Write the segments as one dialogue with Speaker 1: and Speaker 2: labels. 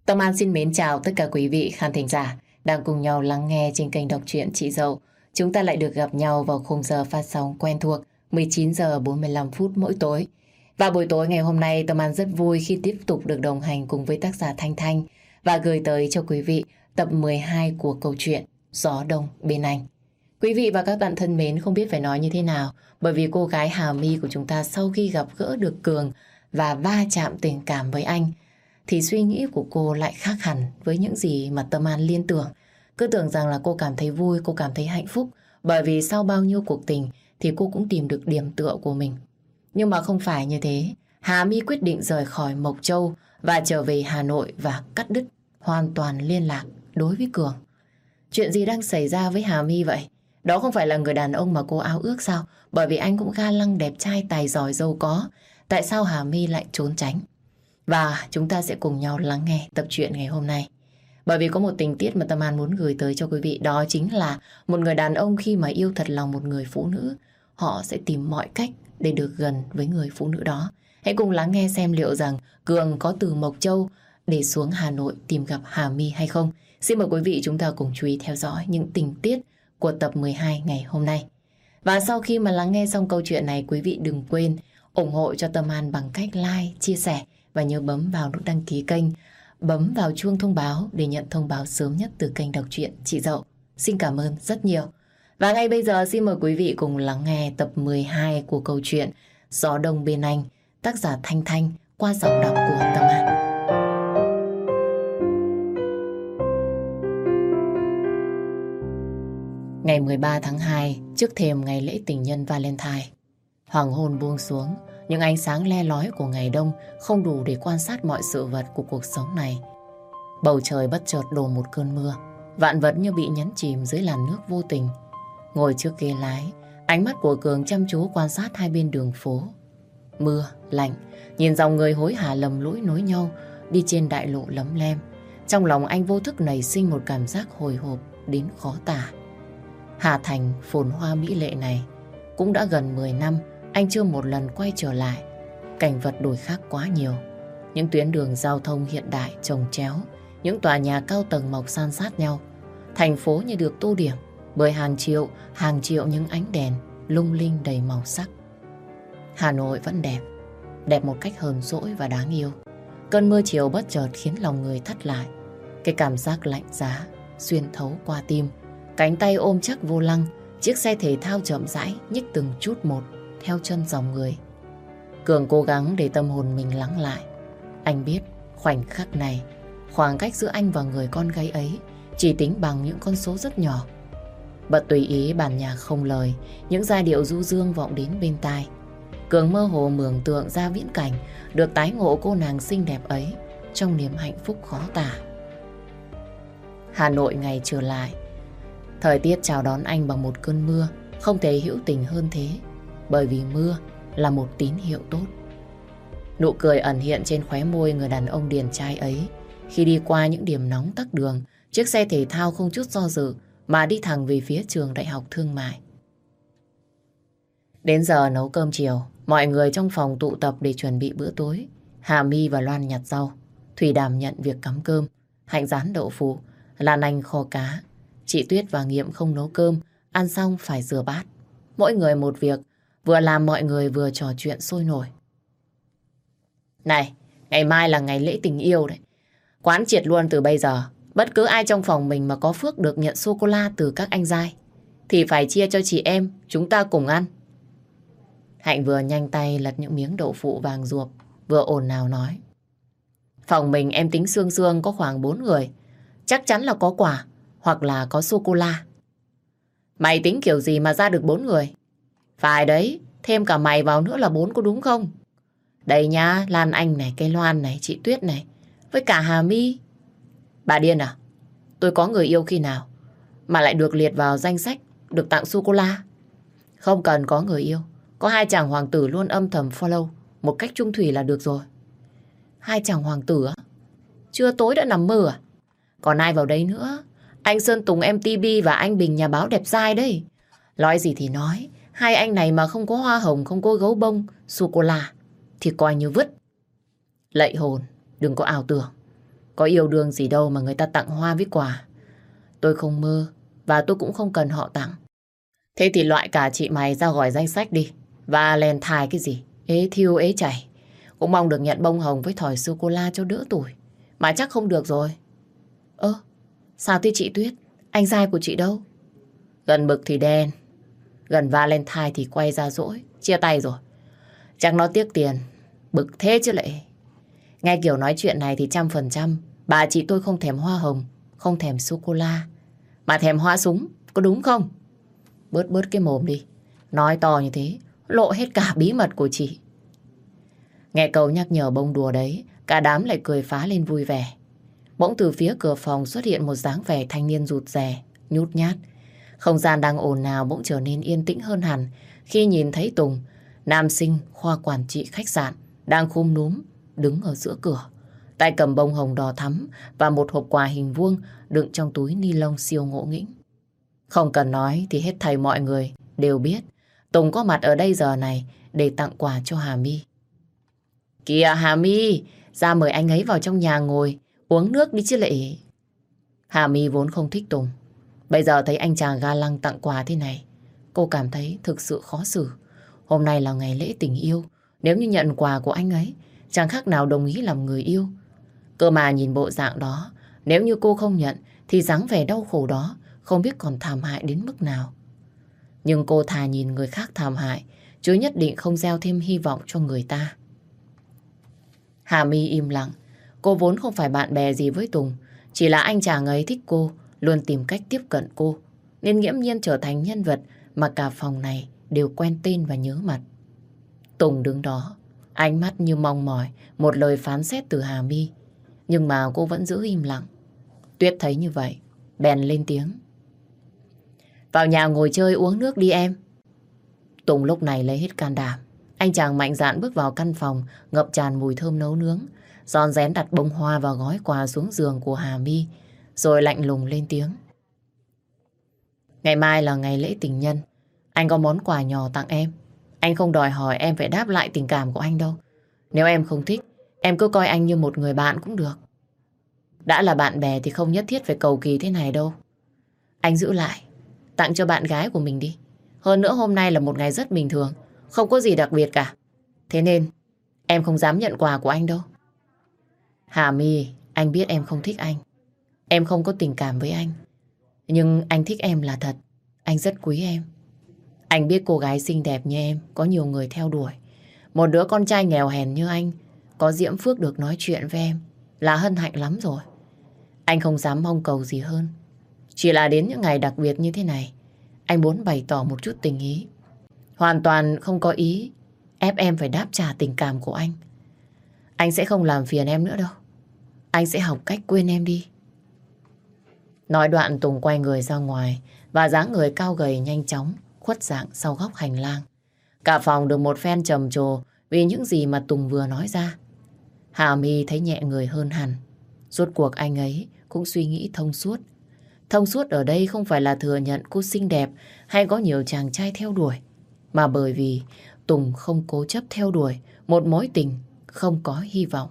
Speaker 1: Tâm An xin mến chào tất cả quý vị khán thính giả đang cùng nhau lắng nghe trên kênh đọc truyện Chị Dậu. Chúng ta lại được gặp nhau vào khung giờ phát sóng quen thuộc 19 giờ 45 phút mỗi tối. Và buổi tối ngày hôm nay Tâm An rất vui khi tiếp tục được đồng hành cùng với tác giả Thanh Thanh và gửi tới cho quý vị tập 12 của câu chuyện Gió Đông Bên Anh. Quý vị và các bạn thân mến, không biết phải nói như thế nào bởi vì cô gái Hà My của chúng ta sau khi gặp gỡ được Cường và va chạm tình cảm với anh thì suy nghĩ của cô lại khác hẳn với những gì mà Tâm An liên tưởng. Cứ tưởng rằng là cô cảm thấy vui, cô cảm thấy hạnh phúc bởi vì sau bao nhiêu cuộc tình thì cô cũng tìm được điểm tựa của mình. Nhưng mà không phải như thế. Hà My quyết định rời khỏi Mộc Châu và trở về Hà Nội và cắt đứt hoàn toàn liên lạc đối với Cường. Chuyện gì đang xảy ra với Hà My vậy? Đó không phải là người đàn ông mà cô ao ước sao? Bởi vì anh cũng ga lăng đẹp trai tài giỏi giàu có. Tại sao Hà My lại trốn tránh? Và chúng ta sẽ cùng nhau lắng nghe tập truyện ngày hôm nay. Bởi vì có một tình tiết mà Tâm An muốn gửi tới cho quý vị. Đó chính là một người đàn ông khi mà yêu thật lòng một người phụ nữ, họ sẽ tìm mọi cách để được gần với người phụ nữ đó. Hãy cùng lắng nghe xem liệu rằng Cường có từ Mộc Châu để xuống Hà Nội tìm gặp Hà My hay không. Xin mời quý vị chúng ta cùng chú ý theo dõi những tình tiết của tập 12 ngày hôm nay. Và sau khi mà lắng nghe xong câu chuyện này, quý vị đừng quên ủng hộ cho Tâm An bằng cách like, chia sẻ và nhớ bấm vào nút đăng ký kênh, bấm vào chuông thông báo để nhận thông báo sớm nhất từ kênh đọc truyện Chị Dậu. Xin cảm ơn rất nhiều. Và ngay bây giờ xin mời quý vị cùng lắng nghe tập 12 của câu chuyện Gió Đông Bên Anh, tác giả Thanh Thanh qua giọng đọc của Tâm An. Ngày 13 tháng 2, trước thềm ngày lễ tình nhân Valentine, hoàng hôn buông xuống, những ánh sáng le lói của ngày đông không đủ để quan sát mọi sự vật của cuộc sống này. Bầu trời bất chợt đổ một cơn mưa, vạn vật như bị nhấn chìm dưới làn nước vô tình. Ngồi trước ghế lái, ánh mắt của Cường chăm chú quan sát hai bên đường phố. Mưa, lạnh, nhìn dòng người hối hả lầm lũi nối nhau đi trên đại lộ lấm lem. Trong lòng anh vô thức nảy sinh một cảm giác hồi hộp đến khó tả. Hà Thành phồn hoa mỹ lệ này cũng đã gần 10 năm anh chưa một lần quay trở lại. Cảnh vật đổi khác quá nhiều. Những tuyến đường giao thông hiện đại chồng chéo, những tòa nhà cao tầng mọc san sát nhau. Thành phố như được tô điểm bởi hàng triệu những ánh đèn lung linh đầy màu sắc. Hà Nội vẫn đẹp, đẹp một cách hờn dỗi và đáng yêu. Cơn mưa chiều bất chợt khiến lòng người thắt lại. Cái cảm giác lạnh giá xuyên thấu qua tim. Cánh tay ôm chắc vô lăng, chiếc xe thể thao chậm rãi nhích từng chút một theo chân dòng người. Cường cố gắng để tâm hồn mình lắng lại. Anh biết khoảnh khắc này, khoảng cách giữa anh và người con gái ấy chỉ tính bằng những con số rất nhỏ. Bật tùy ý bản nhạc không lời, những giai điệu du dương vọng đến bên tai. Cường mơ hồ mường tượng ra viễn cảnh được tái ngộ cô nàng xinh đẹp ấy trong niềm hạnh phúc khó tả. Hà Nội ngày trở lại, thời tiết chào đón anh bằng một cơn mưa không thể hữu tình hơn thế, bởi vì mưa là một tín hiệu tốt. Nụ cười ẩn hiện trên khóe môi người đàn ông điển trai ấy khi đi qua những điểm nóng tắc đường, chiếc xe thể thao không chút do dự mà đi thẳng về phía trường Đại học Thương mại. Đến giờ nấu cơm chiều, mọi người trong phòng tụ tập để chuẩn bị bữa tối. Hà My và Loan nhặt rau, Thủy đảm nhận việc cắm cơm, Hạnh rán đậu phụ, Lan Anh kho cá. Chị Tuyết và Nghiệm không nấu cơm, ăn xong phải rửa bát. Mỗi người một việc, vừa làm mọi người vừa trò chuyện sôi nổi. Này, ngày mai là ngày lễ tình yêu đấy. Quán triệt luôn từ bây giờ, bất cứ ai trong phòng mình mà có phước được nhận sô-cô-la từ các anh giai thì phải chia cho chị em chúng ta cùng ăn. Hạnh vừa nhanh tay lật những miếng đậu phụ vàng ruộp, vừa ồn ào nói. Phòng mình em tính sương sương có khoảng 4 người, chắc chắn là có quà hoặc là có sô-cô-la. Mày tính kiểu gì mà ra được 4 người? Phải đấy, thêm cả mày vào nữa là 4 có đúng không? Đây nhá, Lan Anh này, cái Loan này, chị Tuyết này, với cả Hà My. Bà điên à? Tôi có người yêu khi nào mà lại được liệt vào danh sách được tặng sô-cô-la? Không cần có người yêu, có hai chàng hoàng tử luôn âm thầm follow một cách chung thủy là được rồi. Hai chàng hoàng tử á? Chưa tối đã nằm mơ à? Còn ai vào đây nữa? Anh Sơn Tùng MTV và anh Bình nhà báo đẹp dai đấy. Nói gì thì nói, hai anh này mà không có hoa hồng, không có gấu bông, sô-cô-la thì coi như vứt. Lạy hồn, đừng có ảo tưởng. Có yêu đương gì đâu mà người ta tặng hoa với quà. Tôi không mơ và tôi cũng không cần họ tặng. Thế thì loại cả chị mày ra gọi danh sách đi. Valentine cái gì? Ế thiêu ế chảy. Cũng mong được nhận bông hồng với thỏi sô-cô-la cho đỡ tuổi. Mà chắc không được rồi. Sao thế chị Tuyết? Anh trai của chị đâu? Gần bực thì đen. Gần Valentine thì quay ra dỗi. Chia tay rồi. Chắc nó tiếc tiền. Bực thế chứ lại. Nghe kiểu nói chuyện này thì 100%. Bà chị tôi không thèm hoa hồng, không thèm sô-cô-la, mà thèm hoa súng. Có đúng không? Bớt bớt cái mồm đi. Nói to như thế lộ hết cả bí mật của chị. Nghe câu nhắc nhở bông đùa đấy, cả đám lại cười phá lên vui vẻ. Bỗng từ phía cửa phòng xuất hiện một dáng vẻ thanh niên rụt rè, nhút nhát. Không gian đang ồn ào bỗng trở nên yên tĩnh hơn hẳn khi nhìn thấy Tùng, nam sinh khoa quản trị khách sạn, đang khum núm đứng ở giữa cửa, tay cầm bông hồng đỏ thắm và một hộp quà hình vuông đựng trong túi ni lông siêu ngộ nghĩnh. Không cần nói thì hết thảy mọi người đều biết Tùng có mặt ở đây giờ này để tặng quà cho Hà My. Kìa Hà My, ra mời anh ấy vào trong nhà ngồi uống nước đi chứ lệ. Hà My vốn không thích Tùng, bây giờ thấy anh chàng ga lăng tặng quà thế này, cô cảm thấy thực sự khó xử. Hôm nay là ngày lễ tình yêu, nếu như nhận quà của anh ấy, chẳng khác nào đồng ý làm người yêu. Cơ mà nhìn bộ dạng đó, nếu như cô không nhận thì dáng vẻ đau khổ đó không biết còn thảm hại đến mức nào. Nhưng cô thà nhìn người khác thảm hại, chứ nhất định không gieo thêm hy vọng cho người ta. Hà My im lặng. Cô vốn không phải bạn bè gì với Tùng, chỉ là anh chàng ấy thích cô, luôn tìm cách tiếp cận cô, nên nghiễm nhiên trở thành nhân vật mà cả phòng này đều quen tên và nhớ mặt. Tùng đứng đó, ánh mắt như mong mỏi một lời phán xét từ Hà My, nhưng mà cô vẫn giữ im lặng. Tuyết thấy như vậy, bèn lên tiếng. Vào nhà ngồi chơi uống nước đi em. Tùng lúc này lấy hết can đảm. Anh chàng mạnh dạn bước vào căn phòng ngập tràn mùi thơm nấu nướng, rón rén đặt bông hoa và gói quà xuống giường của Hà My, rồi lạnh lùng lên tiếng. Ngày mai là ngày lễ tình nhân, anh có món quà nhỏ tặng em. Anh không đòi hỏi em phải đáp lại tình cảm của anh đâu. Nếu em không thích, em cứ coi anh như một người bạn cũng được. Đã là bạn bè thì không nhất thiết phải cầu kỳ thế này đâu. Anh giữ lại, tặng cho bạn gái của mình đi. Hơn nữa hôm nay là một ngày rất bình thường, không có gì đặc biệt cả. Thế nên em không dám nhận quà của anh đâu. Hà My, anh biết em không thích anh, em không có tình cảm với anh, nhưng anh thích em là thật. Anh rất quý em. Anh biết cô gái xinh đẹp như em có nhiều người theo đuổi. Một đứa con trai nghèo hèn như anh có diễm phước được nói chuyện với em là hân hạnh lắm rồi. Anh không dám mong cầu gì hơn. Chỉ là đến những ngày đặc biệt như thế này, anh muốn bày tỏ một chút tình ý. Hoàn toàn không có ý ép em phải đáp trả tình cảm của anh. Anh sẽ không làm phiền em nữa đâu. Anh sẽ học cách quên em đi. Nói đoạn Tùng quay người ra ngoài và dáng người cao gầy nhanh chóng khuất dạng sau góc hành lang. Cả phòng được một phen trầm trồ vì những gì mà Tùng vừa nói ra. Hà My thấy nhẹ người hơn hẳn. Rốt cuộc anh ấy cũng suy nghĩ thông suốt. Thông suốt ở đây không phải là thừa nhận cô xinh đẹp hay có nhiều chàng trai theo đuổi, mà bởi vì Tùng không cố chấp theo đuổi một mối tình không có hy vọng.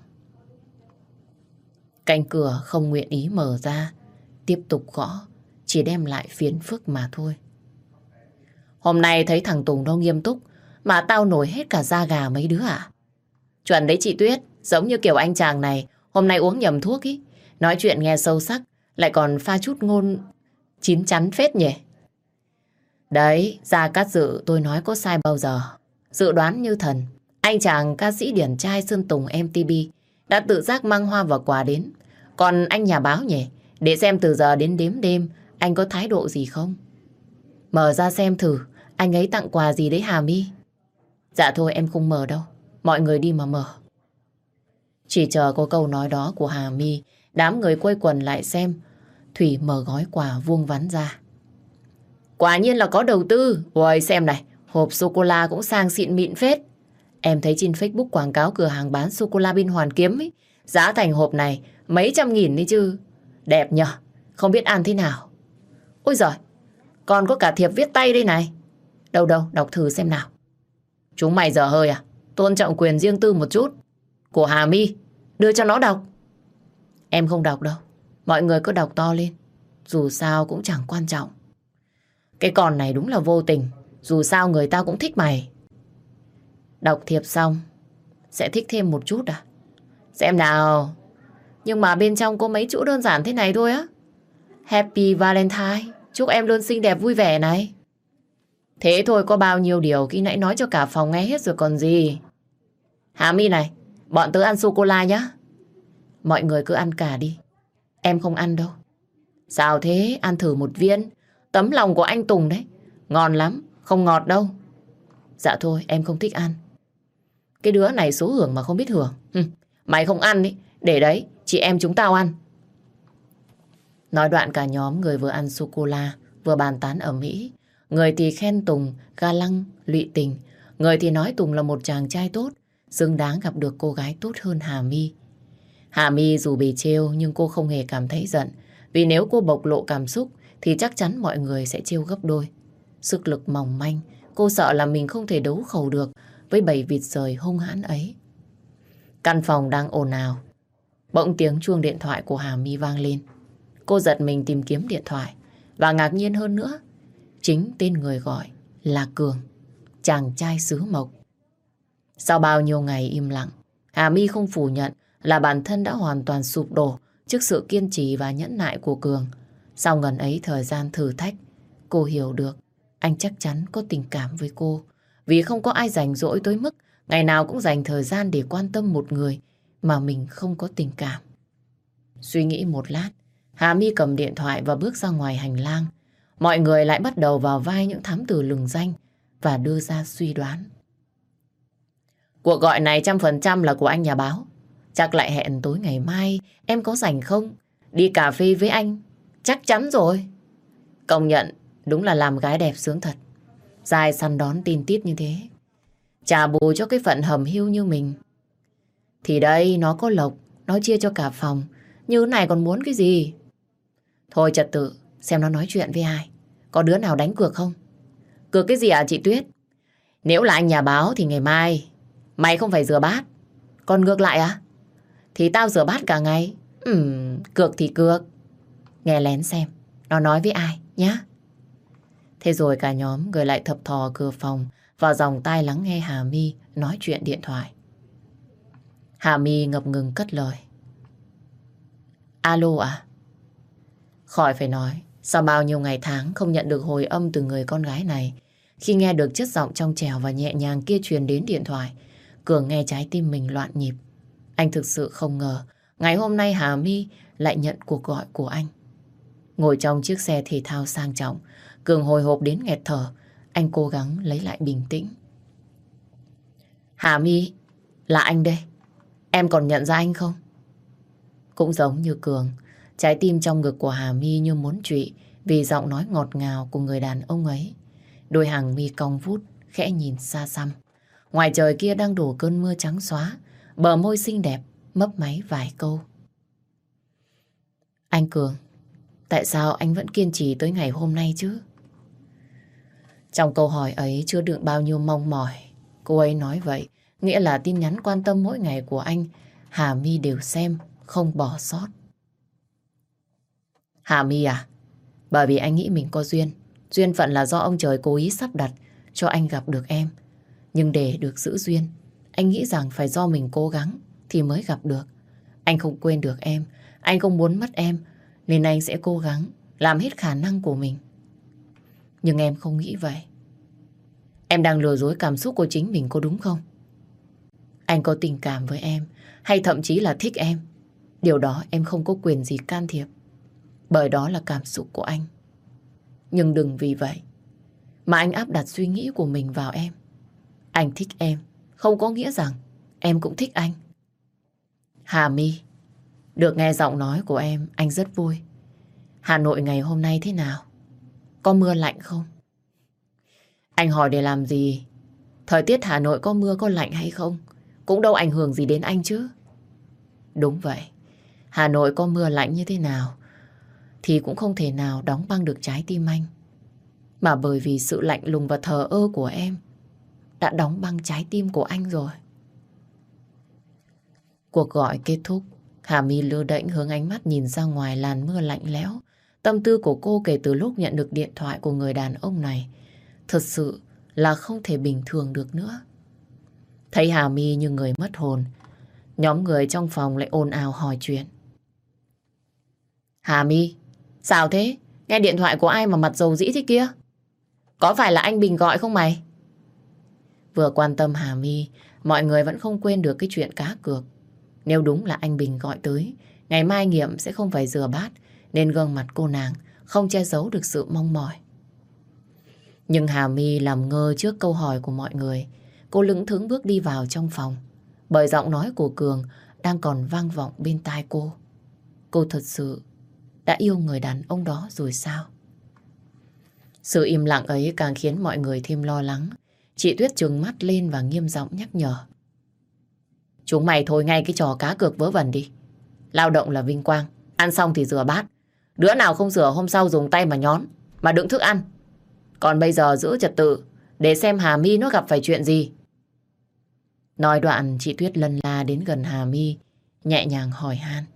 Speaker 1: Cánh cửa không nguyện ý mở ra, tiếp tục gõ, chỉ đem lại phiền phức mà thôi. Hôm nay thấy thằng Tùng nó nghiêm túc, mà tao nổi hết cả da gà mấy đứa à? Chuẩn đấy chị Tuyết, giống như kiểu anh chàng này, hôm nay uống nhầm thuốc ý. Nói chuyện nghe sâu sắc, lại còn pha chút ngôn chín chắn phết nhỉ. Đấy, Gia Cát Dự tôi nói có sai bao giờ. Dự đoán như thần, anh chàng ca sĩ điển trai Sơn Tùng MTP đã tự giác mang hoa và quà đến. Còn anh nhà báo nhỉ, để xem từ giờ đến đếm đêm anh có thái độ gì không. Mở ra xem thử, anh ấy tặng quà gì đấy Hà My. Dạ thôi em không mở đâu, mọi người đi mà mở. Chỉ chờ có câu nói đó của Hà My, đám người quây quần lại xem. Thủy mở gói quà vuông vắn ra. Quả nhiên là có đầu tư. Ôi xem này, hộp sô-cô-la cũng sang xịn mịn phết. Em thấy trên Facebook quảng cáo cửa hàng bán sô-cô-la bên Hoàn Kiếm ấy, giá thành hộp này mấy trăm nghìn đi chứ. Đẹp nhở, không biết ăn thế nào. Ôi giời, còn có cả thiệp viết tay đây này. Đâu đâu, đọc thử xem nào. Chúng mày dở hơi à? Tôn trọng quyền riêng tư một chút. Của Hà My, đưa cho nó đọc. Em không đọc đâu. Mọi người cứ đọc to lên. Dù sao cũng chẳng quan trọng. Cái con này đúng là vô tình. Dù sao người ta cũng thích mày. Đọc thiệp xong, sẽ thích thêm một chút à? Xem nào. Nhưng mà bên trong có mấy chữ đơn giản thế này thôi á. Happy Valentine. Chúc em luôn xinh đẹp vui vẻ này. Thế thôi, có bao nhiêu điều khi nãy nói cho cả phòng nghe hết rồi còn gì. Hà My này, bọn tớ ăn sô-cô-la nhá. Mọi người cứ ăn cả đi. Em không ăn đâu. Sao thế? Ăn thử một viên. Tấm lòng của anh Tùng đấy. Ngon lắm, không ngọt đâu. Dạ thôi, em không thích ăn. Cái đứa này số hưởng mà không biết hưởng. Mày không ăn ý, để đấy, chị em chúng tao ăn. Nói đoạn cả nhóm người vừa ăn sô-cô-la, vừa bàn tán ở Mỹ. Người thì khen Tùng, ga lăng, lụy tình. Người thì nói Tùng là một chàng trai tốt, xứng đáng gặp được cô gái tốt hơn Hà My. Hà My dù bị trêu nhưng cô không hề cảm thấy giận. Vì nếu cô bộc lộ cảm xúc thì chắc chắn mọi người sẽ trêu gấp đôi. Sức lực mỏng manh, cô sợ là mình không thể đấu khẩu được với bầy vịt rời hung hãn ấy. Căn phòng đang ồn ào. Bỗng tiếng chuông điện thoại của Hà My vang lên. Cô giật mình tìm kiếm điện thoại. Và ngạc nhiên hơn nữa, chính tên người gọi là Cường, chàng trai xứ Mộc. Sau bao nhiêu ngày im lặng, Hà My không phủ nhận là bản thân đã hoàn toàn sụp đổ trước sự kiên trì và nhẫn nại của Cường. Sau ngần ấy thời gian thử thách, cô hiểu được anh chắc chắn có tình cảm với cô. Vì không có ai rảnh rỗi tới mức ngày nào cũng dành thời gian để quan tâm một người mà mình không có tình cảm. Suy nghĩ một lát, Hà My cầm điện thoại và bước ra ngoài hành lang. Mọi người lại bắt đầu vào vai những thám tử lừng danh và đưa ra suy đoán. Cuộc gọi này 100% là của anh nhà báo. Chắc lại hẹn tối ngày mai em có rảnh không? Đi cà phê với anh. Chắc chắn rồi. Công nhận đúng là làm gái đẹp sướng thật. Dài săn đón tin tít như thế. Trả bù cho cái phận hầm hiu như mình. Thì đây nó có lộc, nó chia cho cả phòng. Như này còn muốn cái gì? Thôi trật tự, xem nó nói chuyện với ai. Có đứa nào đánh cược không? Cược cái gì à chị Tuyết? Nếu là anh nhà báo thì ngày mai mày không phải rửa bát. Còn ngược lại à? Thì tao rửa bát cả ngày. Cược thì cược. Nghe lén xem nó nói với ai nhá. Thế rồi cả nhóm người lại thập thò cửa phòng vào dòng tai lắng nghe Hà My nói chuyện điện thoại. Hà My ngập ngừng cất lời. Alo à? Khỏi phải nói, sau bao nhiêu ngày tháng không nhận được hồi âm từ người con gái này, khi nghe được chất giọng trong trẻo và nhẹ nhàng kia truyền đến điện thoại, Cường nghe trái tim mình loạn nhịp. Anh thực sự không ngờ ngày hôm nay Hà My lại nhận cuộc gọi của anh. Ngồi trong chiếc xe thể thao sang trọng, Cường hồi hộp đến nghẹt thở. Anh cố gắng lấy lại bình tĩnh. Hà My, là anh đây. Em còn nhận ra anh không? Cũng giống như Cường, trái tim trong ngực của Hà My như muốn trụy vì giọng nói ngọt ngào của người đàn ông ấy. Đôi hàng mi cong vút, khẽ nhìn xa xăm. Ngoài trời kia đang đổ cơn mưa trắng xóa, bờ môi xinh đẹp mấp máy vài câu. Anh Cường, tại sao anh vẫn kiên trì tới ngày hôm nay chứ? Trong câu hỏi ấy chứa đựng bao nhiêu mong mỏi. Cô ấy nói vậy, nghĩa là tin nhắn quan tâm mỗi ngày của anh, Hà My đều xem, không bỏ sót. Hà My à, bởi vì anh nghĩ mình có duyên. Duyên phận là do ông trời cố ý sắp đặt cho anh gặp được em. Nhưng để được giữ duyên, anh nghĩ rằng phải do mình cố gắng thì mới gặp được. Anh không quên được em, anh không muốn mất em, nên anh sẽ cố gắng làm hết khả năng của mình. Nhưng em không nghĩ vậy. Em đang lừa dối cảm xúc của chính mình, có đúng không? Anh có tình cảm với em, hay thậm chí là thích em. Điều đó em không có quyền gì can thiệp, bởi đó là cảm xúc của anh. Nhưng đừng vì vậy mà anh áp đặt suy nghĩ của mình vào em. Anh thích em không có nghĩa rằng em cũng thích anh. Hà My, được nghe giọng nói của em, anh rất vui. Hà Nội ngày hôm nay thế nào? Có mưa lạnh không? Anh hỏi để làm gì? Thời tiết Hà Nội có mưa có lạnh hay không cũng đâu ảnh hưởng gì đến anh chứ. Đúng vậy, Hà Nội có mưa lạnh như thế nào thì cũng không thể nào đóng băng được trái tim anh. Mà bởi vì sự lạnh lùng và thờ ơ của em đã đóng băng trái tim của anh rồi. Cuộc gọi kết thúc, Hà My lơ đễnh hướng ánh mắt nhìn ra ngoài làn mưa lạnh lẽo. Tâm tư của cô kể từ lúc nhận được điện thoại của người đàn ông này thật sự là không thể bình thường được nữa. Thấy Hà My như người mất hồn, nhóm người trong phòng lại ồn ào hỏi chuyện. Hà My, sao thế? Nghe điện thoại của ai mà mặt rầu rĩ thế kia? Có phải là anh Bình gọi không mày? Vừa quan tâm Hà My, mọi người vẫn không quên được cái chuyện cá cược. Nếu đúng là anh Bình gọi tới, ngày mai Nghiệm sẽ không phải rửa bát, nên gương mặt cô nàng không che giấu được sự mong mỏi. Nhưng Hà My làm ngơ trước câu hỏi của mọi người. Cô lững thững bước đi vào trong phòng, bởi giọng nói của Cường đang còn vang vọng bên tai cô. Cô thật sự đã yêu người đàn ông đó rồi sao? Sự im lặng ấy càng khiến mọi người thêm lo lắng. Chị Tuyết trừng mắt lên và nghiêm giọng nhắc nhở. Chúng mày thôi ngay cái trò cá cược vớ vẩn đi. Lao động là vinh quang, ăn xong thì rửa bát. Đứa nào không rửa hôm sau dùng tay mà nhón, mà đựng thức ăn. Còn bây giờ giữ trật tự, để xem Hà My nó gặp phải chuyện gì. Nói đoạn, chị Tuyết lân la đến gần Hà My, nhẹ nhàng hỏi han.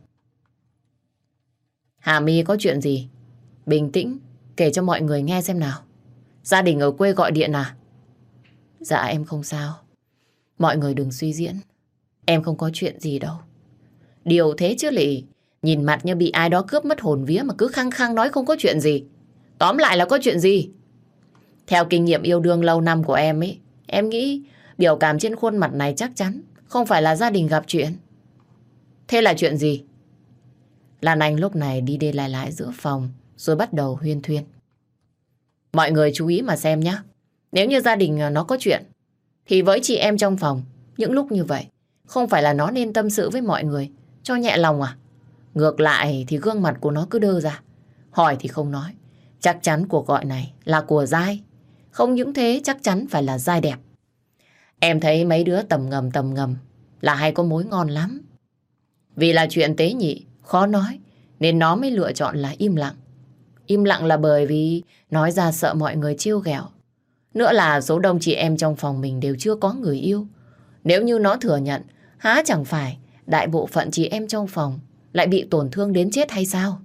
Speaker 1: Hà My có chuyện gì? Bình tĩnh, kể cho mọi người nghe xem nào. Gia đình ở quê gọi điện à? Dạ em không sao. Mọi người đừng suy diễn. Em không có chuyện gì đâu. Điều thế chứ lị. Nhìn mặt như bị ai đó cướp mất hồn vía mà cứ khăng khăng nói không có chuyện gì. Tóm lại là có chuyện gì? Theo kinh nghiệm yêu đương lâu năm của em ấy, em nghĩ biểu cảm trên khuôn mặt này chắc chắn không phải là gia đình gặp chuyện. Thế là chuyện gì? Lan Anh lúc này đi đi lại lại giữa phòng rồi bắt đầu huyên thuyên. Mọi người chú ý mà xem nhé. Nếu như gia đình nó có chuyện thì với chị em trong phòng, những lúc như vậy không phải là nó nên tâm sự với mọi người cho nhẹ lòng à? Ngược lại thì gương mặt của nó cứ đơ ra, hỏi thì không nói. Chắc chắn cuộc gọi này là của Giai. Không những thế chắc chắn phải là Giai đẹp. Em thấy mấy đứa tầm ngầm là hay có mối ngon lắm. Vì là chuyện tế nhị, khó nói, nên nó mới lựa chọn là im lặng. Im lặng là bởi vì nói ra sợ mọi người trêu ghẹo. Nữa là số đông chị em trong phòng mình đều chưa có người yêu. Nếu như nó thừa nhận, há chẳng phải đại bộ phận chị em trong phòng lại bị tổn thương đến chết hay sao?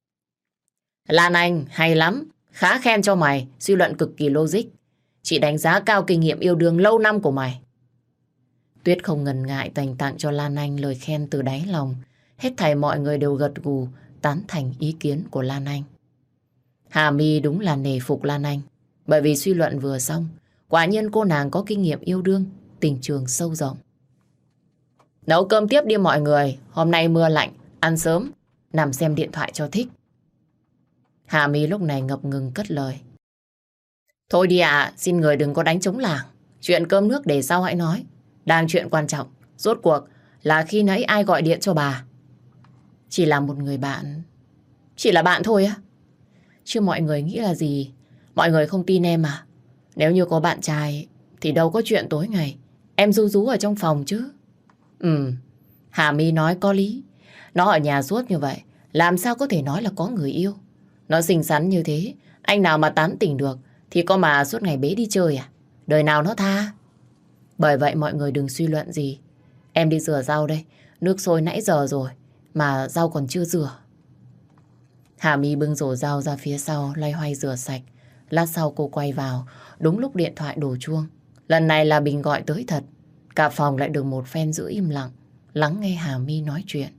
Speaker 1: Lan Anh, hay lắm. Khá khen cho mày, suy luận cực kỳ logic. Chị đánh giá cao kinh nghiệm yêu đương lâu năm của mày. Tuyết không ngần ngại dành tặng cho Lan Anh lời khen từ đáy lòng. Hết thảy mọi người đều gật gù tán thành ý kiến của Lan Anh. Hà My đúng là nể phục Lan Anh. Bởi vì suy luận vừa xong, quả nhiên cô nàng có kinh nghiệm yêu đương, tình trường sâu rộng. Nấu cơm tiếp đi mọi người. Hôm nay mưa lạnh, ăn sớm, nằm xem điện thoại cho thích. Hà My lúc này ngập ngừng cất lời. Thôi đi ạ, xin người đừng có đánh trống lảng. Chuyện cơm nước để sau hãy nói. Đang chuyện quan trọng, rốt cuộc là khi nãy ai gọi điện cho bà? Chỉ là một người bạn. Chỉ là bạn thôi á? Chứ mọi người nghĩ là gì? Mọi người không tin em à? Nếu như có bạn trai thì đâu có chuyện tối ngày em ru rú ở trong phòng chứ. Hà My nói có lý. Nó ở nhà suốt như vậy, làm sao có thể nói là có người yêu? Nó xinh xắn như thế, anh nào mà tán tỉnh được thì có mà suốt ngày bế đi chơi à? Đời nào nó tha. Bởi vậy mọi người đừng suy luận gì. Em đi rửa rau đây. Nước sôi nãy giờ rồi mà rau còn chưa rửa. Hà My bưng rổ rau ra phía sau, loay hoay rửa sạch. Lát sau cô quay vào, đúng lúc điện thoại đổ chuông. Lần này là Bình gọi tới thật. Cả phòng lại được một phen giữ im lặng, lắng nghe Hà My nói chuyện.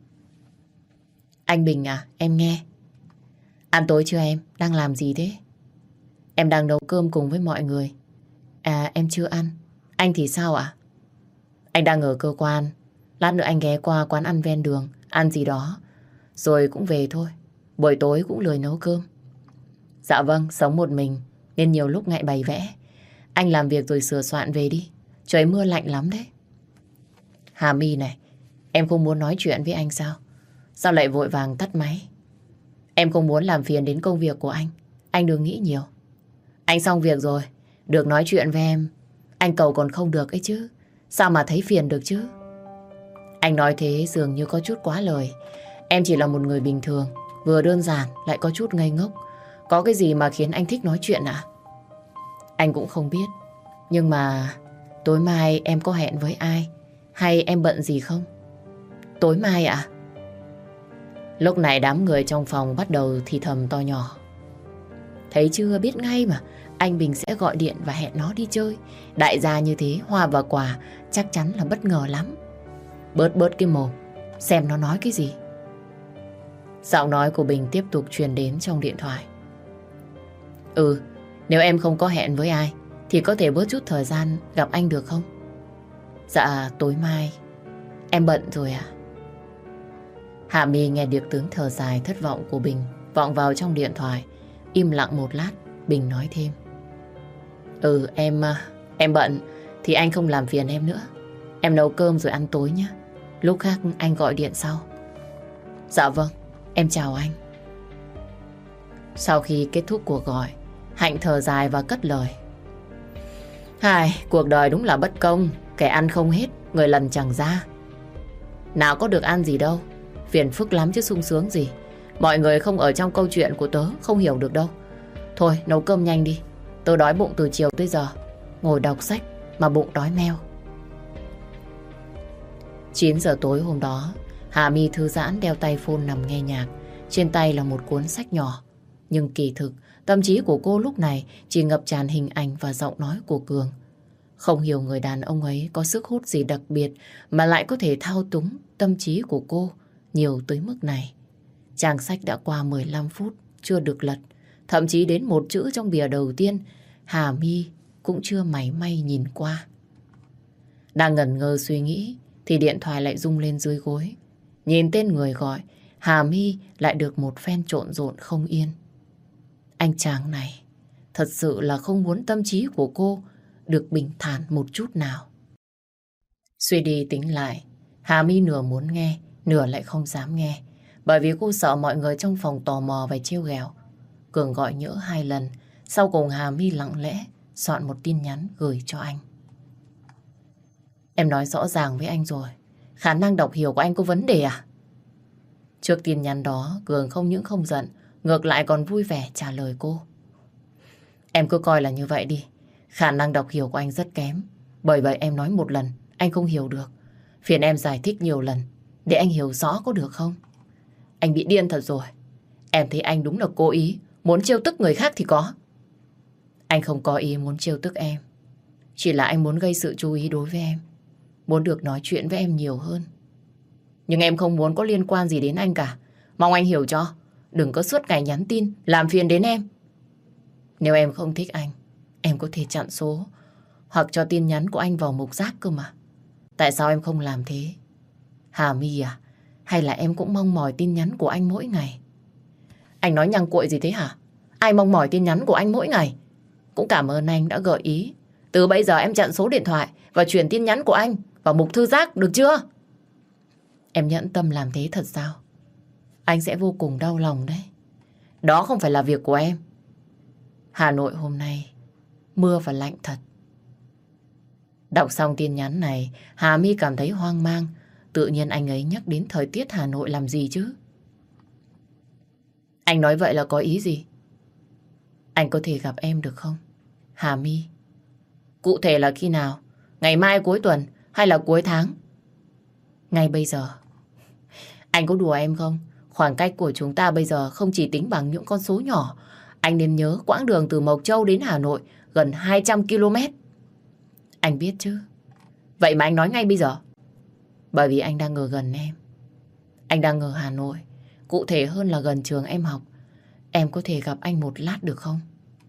Speaker 1: Anh Bình à, em nghe. Ăn tối chưa em? Đang làm gì thế? Em đang nấu cơm cùng với mọi người. À, em chưa ăn. Anh thì sao ạ? Anh đang ở cơ quan. Lát nữa anh ghé qua quán ăn ven đường, ăn gì đó, rồi cũng về thôi. Buổi tối cũng lười nấu cơm. Dạ vâng, sống một mình nên nhiều lúc ngại bày vẽ. Anh làm việc rồi sửa soạn về đi. Trời mưa lạnh lắm đấy. Hà My này, em không muốn nói chuyện với anh sao? Sao lại vội vàng tắt máy? Em không muốn làm phiền đến công việc của anh. Anh đừng nghĩ nhiều. Anh xong việc rồi, được nói chuyện với em. Anh cầu còn không được ấy chứ. Sao mà thấy phiền được chứ? Anh nói thế dường như có chút quá lời. Em chỉ là một người bình thường, vừa đơn giản lại có chút ngây ngốc. Có cái gì mà khiến anh thích nói chuyện ạ? Anh cũng không biết. Nhưng mà tối mai em có hẹn với ai? Hay em bận gì không? Tối mai ạ? Lúc này đám người trong phòng bắt đầu thì thầm to nhỏ. Thấy chưa, biết ngay mà. Anh Bình sẽ gọi điện và hẹn nó đi chơi. Đại gia như thế, hoa và quà chắc chắn là bất ngờ lắm. Bớt bớt cái mồm, xem nó nói cái gì. Giọng nói của Bình tiếp tục truyền đến trong điện thoại. Nếu em không có hẹn với ai thì có thể bớt chút thời gian gặp anh được không? Dạ tối mai. Em bận rồi à? Hạ My nghe được tiếng thở dài thất vọng của Bình vọng vào trong điện thoại. Im lặng một lát, Bình nói thêm. Em bận thì anh không làm phiền em nữa. Em nấu cơm rồi ăn tối nhé. Lúc khác anh gọi điện sau. Dạ vâng, em chào anh. Sau khi kết thúc cuộc gọi, Hạnh thở dài và cất lời. Cuộc đời đúng là bất công. Kẻ ăn không hết, người lần chẳng ra. Nào có được ăn gì đâu. Phiền phức lắm chứ sung sướng gì. Mọi người không ở trong câu chuyện của tớ không hiểu được đâu. Thôi nấu cơm nhanh đi. Tớ đói bụng từ chiều tới giờ. Ngồi đọc sách mà bụng đói meo. 9 giờ tối hôm đó, Hà My thư giãn đeo tay phone nằm nghe nhạc. Trên tay là một cuốn sách nhỏ. Nhưng kỳ thực, tâm trí của cô lúc này chỉ ngập tràn hình ảnh và giọng nói của Cường. Không hiểu người đàn ông ấy có sức hút gì đặc biệt mà lại có thể thao túng tâm trí của cô nhiều tới mức này. Trang sách đã qua 15 phút, chưa được lật. Thậm chí đến một chữ trong bìa đầu tiên, Hà My cũng chưa mảy may nhìn qua. Đang ngẩn ngơ suy nghĩ, thì điện thoại lại rung lên dưới gối. Nhìn tên người gọi, Hà My lại được một phen trộn rộn không yên. Anh chàng này thật sự là không muốn tâm trí của cô được bình thản một chút nào. Suy đi tính lại, Hà My nửa muốn nghe, nửa lại không dám nghe. Bởi vì cô sợ mọi người trong phòng tò mò và trêu ghẹo. Cường gọi nhỡ 2 lần, sau cùng Hà My lặng lẽ soạn một tin nhắn gửi cho anh. Em nói rõ ràng với anh rồi, khả năng đọc hiểu của anh có vấn đề à? Trước tin nhắn đó, Cường không những không giận, ngược lại còn vui vẻ trả lời cô. Em cứ coi là như vậy đi. Khả năng đọc hiểu của anh rất kém. Bởi vậy em nói một lần, anh không hiểu được. Phiền em giải thích nhiều lần, để anh hiểu rõ có được không? Anh bị điên thật rồi. Em thấy anh đúng là cố ý, muốn trêu tức người khác thì có. Anh không có ý muốn trêu tức em. Chỉ là anh muốn gây sự chú ý đối với em. Muốn được nói chuyện với em nhiều hơn. Nhưng em không muốn có liên quan gì đến anh cả. Mong anh hiểu cho. Đừng có suốt ngày nhắn tin làm phiền đến em. Nếu em không thích anh, em có thể chặn số hoặc cho tin nhắn của anh vào mục rác cơ mà. Tại sao em không làm thế? Hà My à? Hay là em cũng mong mỏi tin nhắn của anh mỗi ngày? Anh nói nhăng cuội gì thế hả? Ai mong mỏi tin nhắn của anh mỗi ngày? Cũng cảm ơn anh đã gợi ý. Từ bây giờ em chặn số điện thoại và chuyển tin nhắn của anh vào mục thư rác, được chưa? Em nhẫn tâm làm thế thật sao? Anh sẽ vô cùng đau lòng đấy. Đó không phải là việc của em. Hà Nội hôm nay mưa và lạnh thật. Đọc xong tin nhắn này, Hà My cảm thấy hoang mang. Tự nhiên anh ấy nhắc đến thời tiết Hà Nội làm gì chứ? Anh nói vậy là có ý gì? Anh có thể gặp em được không, Hà My? Cụ thể là khi nào? Ngày mai cuối tuần hay là cuối tháng? Ngay bây giờ. Anh có đùa em không? Khoảng cách của chúng ta bây giờ không chỉ tính bằng những con số nhỏ. Anh nên nhớ quãng đường từ Mộc Châu đến Hà Nội gần 200 km. Anh biết chứ. Vậy mà anh nói ngay bây giờ. Bởi vì anh đang ở gần em. Anh đang ở Hà Nội. Cụ thể hơn là gần trường em học. Em có thể gặp anh một lát được không?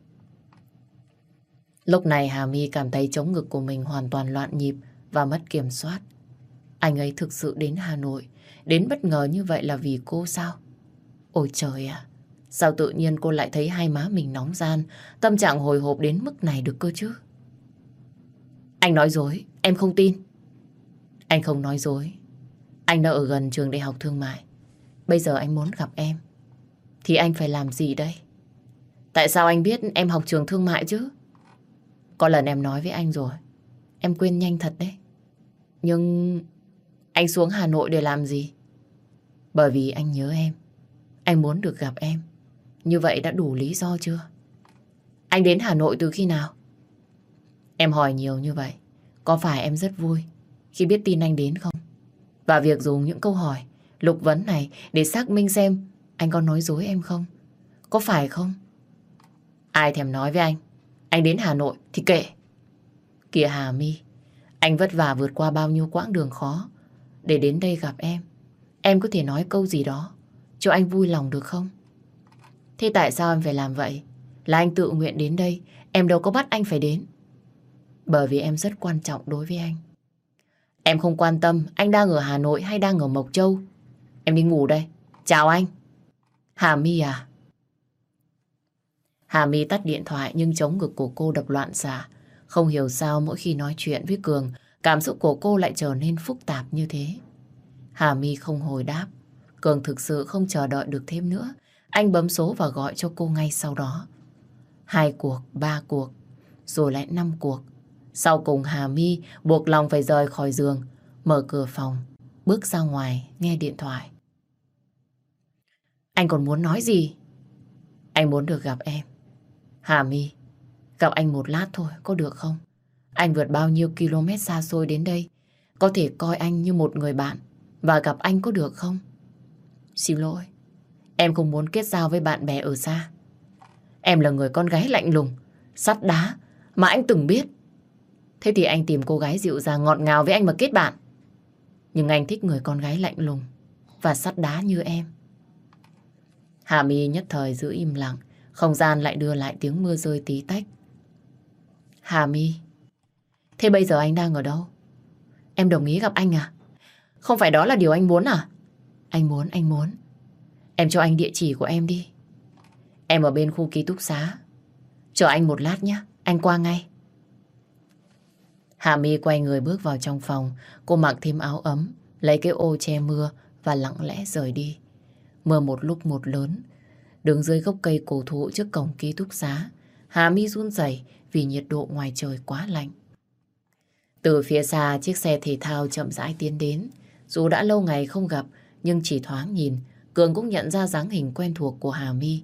Speaker 1: Lúc này Hà My cảm thấy trống ngực của mình hoàn toàn loạn nhịp và mất kiểm soát. Anh ấy thực sự đến Hà Nội, đến bất ngờ như vậy là vì cô sao? Ôi trời ạ! Sao tự nhiên cô lại thấy hai má mình nóng ran, tâm trạng hồi hộp đến mức này được cơ chứ? Anh nói dối, em không tin. Anh không nói dối. Anh đã ở gần trường đại học thương mại. Bây giờ anh muốn gặp em. Thì anh phải làm gì đây? Tại sao anh biết em học trường thương mại chứ? Có lần em nói với anh rồi. Em quên nhanh thật đấy. Nhưng anh xuống Hà Nội để làm gì? Bởi vì anh nhớ em. Anh muốn được gặp em. Như vậy đã đủ lý do chưa? Anh đến Hà Nội từ khi nào? Em hỏi nhiều như vậy. Có phải em rất vui khi biết tin anh đến không? Và việc dùng những câu hỏi Lục vấn này để xác minh xem anh có nói dối em không. Có phải không? Ai thèm nói với anh. Anh đến Hà Nội thì kệ. Kìa Hà My, anh vất vả vượt qua bao nhiêu quãng đường khó để đến đây gặp em. Em có thể nói câu gì đó cho anh vui lòng được không? Thế tại sao em phải làm vậy? Là anh tự nguyện đến đây, em đâu có bắt anh phải đến. Bởi vì em rất quan trọng đối với anh. Em không quan tâm anh đang ở Hà Nội hay đang ở Mộc Châu. Em đi ngủ đây. Chào anh. Hà My à? Hà My tắt điện thoại nhưng trống ngực của cô đập loạn xạ. Không hiểu sao mỗi khi nói chuyện với Cường, cảm xúc của cô lại trở nên phức tạp như thế. Hà My không hồi đáp. Cường thực sự không chờ đợi được thêm nữa. Anh bấm số và gọi cho cô ngay sau đó. 2 cuộc, 3 cuộc, rồi lại 5 cuộc. Sau cùng Hà My buộc lòng phải rời khỏi giường, mở cửa phòng, bước ra ngoài nghe điện thoại. Anh còn muốn nói gì? Anh muốn được gặp em. Hà My, gặp anh một lát thôi, có được không? Anh vượt bao nhiêu km xa xôi đến đây, có thể coi anh như một người bạn và gặp anh có được không? Xin lỗi, em không muốn kết giao với bạn bè ở xa. Em là người con gái lạnh lùng, sắt đá mà anh từng biết. Thế thì anh tìm cô gái dịu dàng ngọt ngào với anh mà kết bạn. Nhưng anh thích người con gái lạnh lùng và sắt đá như em. Hà My nhất thời giữ im lặng, không gian lại đưa lại tiếng mưa rơi tí tách. Hà My, thế bây giờ anh đang ở đâu? Em đồng ý gặp anh à? Không phải đó là điều anh muốn à? Anh muốn. Em cho anh địa chỉ của em đi. Em ở bên khu ký túc xá. Chờ anh một lát nhé, anh qua ngay. Hà My quay người bước vào trong phòng. Cô mặc thêm áo ấm, lấy cái ô che mưa và lặng lẽ rời đi. Mưa một lúc một lớn. Đứng dưới gốc cây cổ thụ trước cổng ký túc xá, Hà My run rẩy vì nhiệt độ ngoài trời quá lạnh. Từ phía xa, chiếc xe thể thao chậm rãi tiến đến. Dù đã lâu ngày không gặp, nhưng chỉ thoáng nhìn, Cường cũng nhận ra dáng hình quen thuộc của Hà My.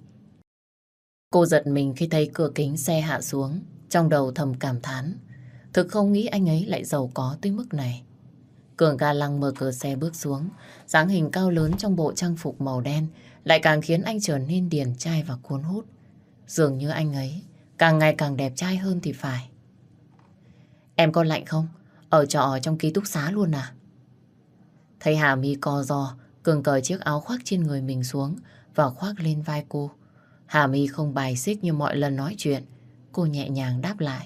Speaker 1: Cô giật mình khi thấy cửa kính xe hạ xuống, trong đầu thầm cảm thán. Thực không nghĩ anh ấy lại giàu có tới mức này. Cường ga lăng mở cửa xe bước xuống, dáng hình cao lớn trong bộ trang phục màu đen lại càng khiến anh trở nên điển trai và cuốn hút. Dường như anh ấy càng ngày càng đẹp trai hơn thì phải. Em có lạnh không? Ở trọ trong ký túc xá luôn à? Thấy Hà My co ro, Cường cởi chiếc áo khoác trên người mình xuống và khoác lên vai cô. Hà My không bài xích như mọi lần nói chuyện. Cô nhẹ nhàng đáp lại.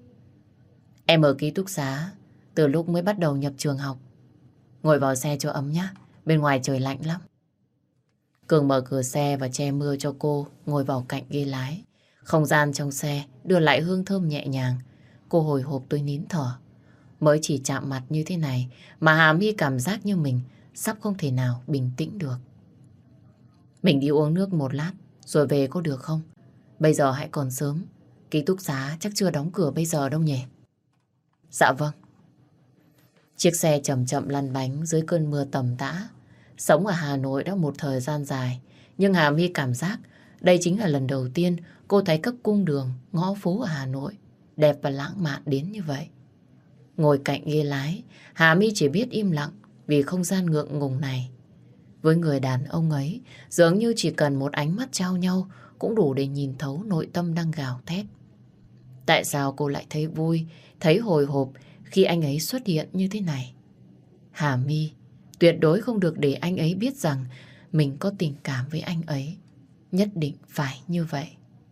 Speaker 1: Em ở ký túc xá từ lúc mới bắt đầu nhập trường học. Ngồi vào xe cho ấm nhé, bên ngoài trời lạnh lắm. Cường mở cửa xe và che mưa cho cô ngồi vào cạnh ghế lái. Không gian trong xe đưa lại hương thơm nhẹ nhàng. Cô hồi hộp tôi nín thở. Mới chỉ chạm mặt như thế này mà Hà My cảm giác như mình sắp không thể nào bình tĩnh được. Mình đi uống nước một lát rồi về có được không? Bây giờ hãy còn sớm. Ký túc xá chắc chưa đóng cửa bây giờ đâu nhỉ? Dạ vâng. Chiếc xe chậm chậm lăn bánh dưới cơn mưa tầm tã. Sống ở Hà Nội đã một thời gian dài, nhưng Hà My cảm giác đây chính là lần đầu tiên cô thấy các cung đường, ngõ phố ở Hà Nội đẹp và lãng mạn đến như vậy. Ngồi cạnh ghế lái, Hà My chỉ biết im lặng vì không gian ngượng ngùng này. Với người đàn ông ấy, dường như chỉ cần một ánh mắt trao nhau cũng đủ để nhìn thấu nội tâm đang gào thét. Tại sao cô lại thấy vui, thấy hồi hộp khi anh ấy xuất hiện như thế này? Hà My tuyệt đối không được để anh ấy biết rằng mình có tình cảm với anh ấy. Nhất định phải như vậy.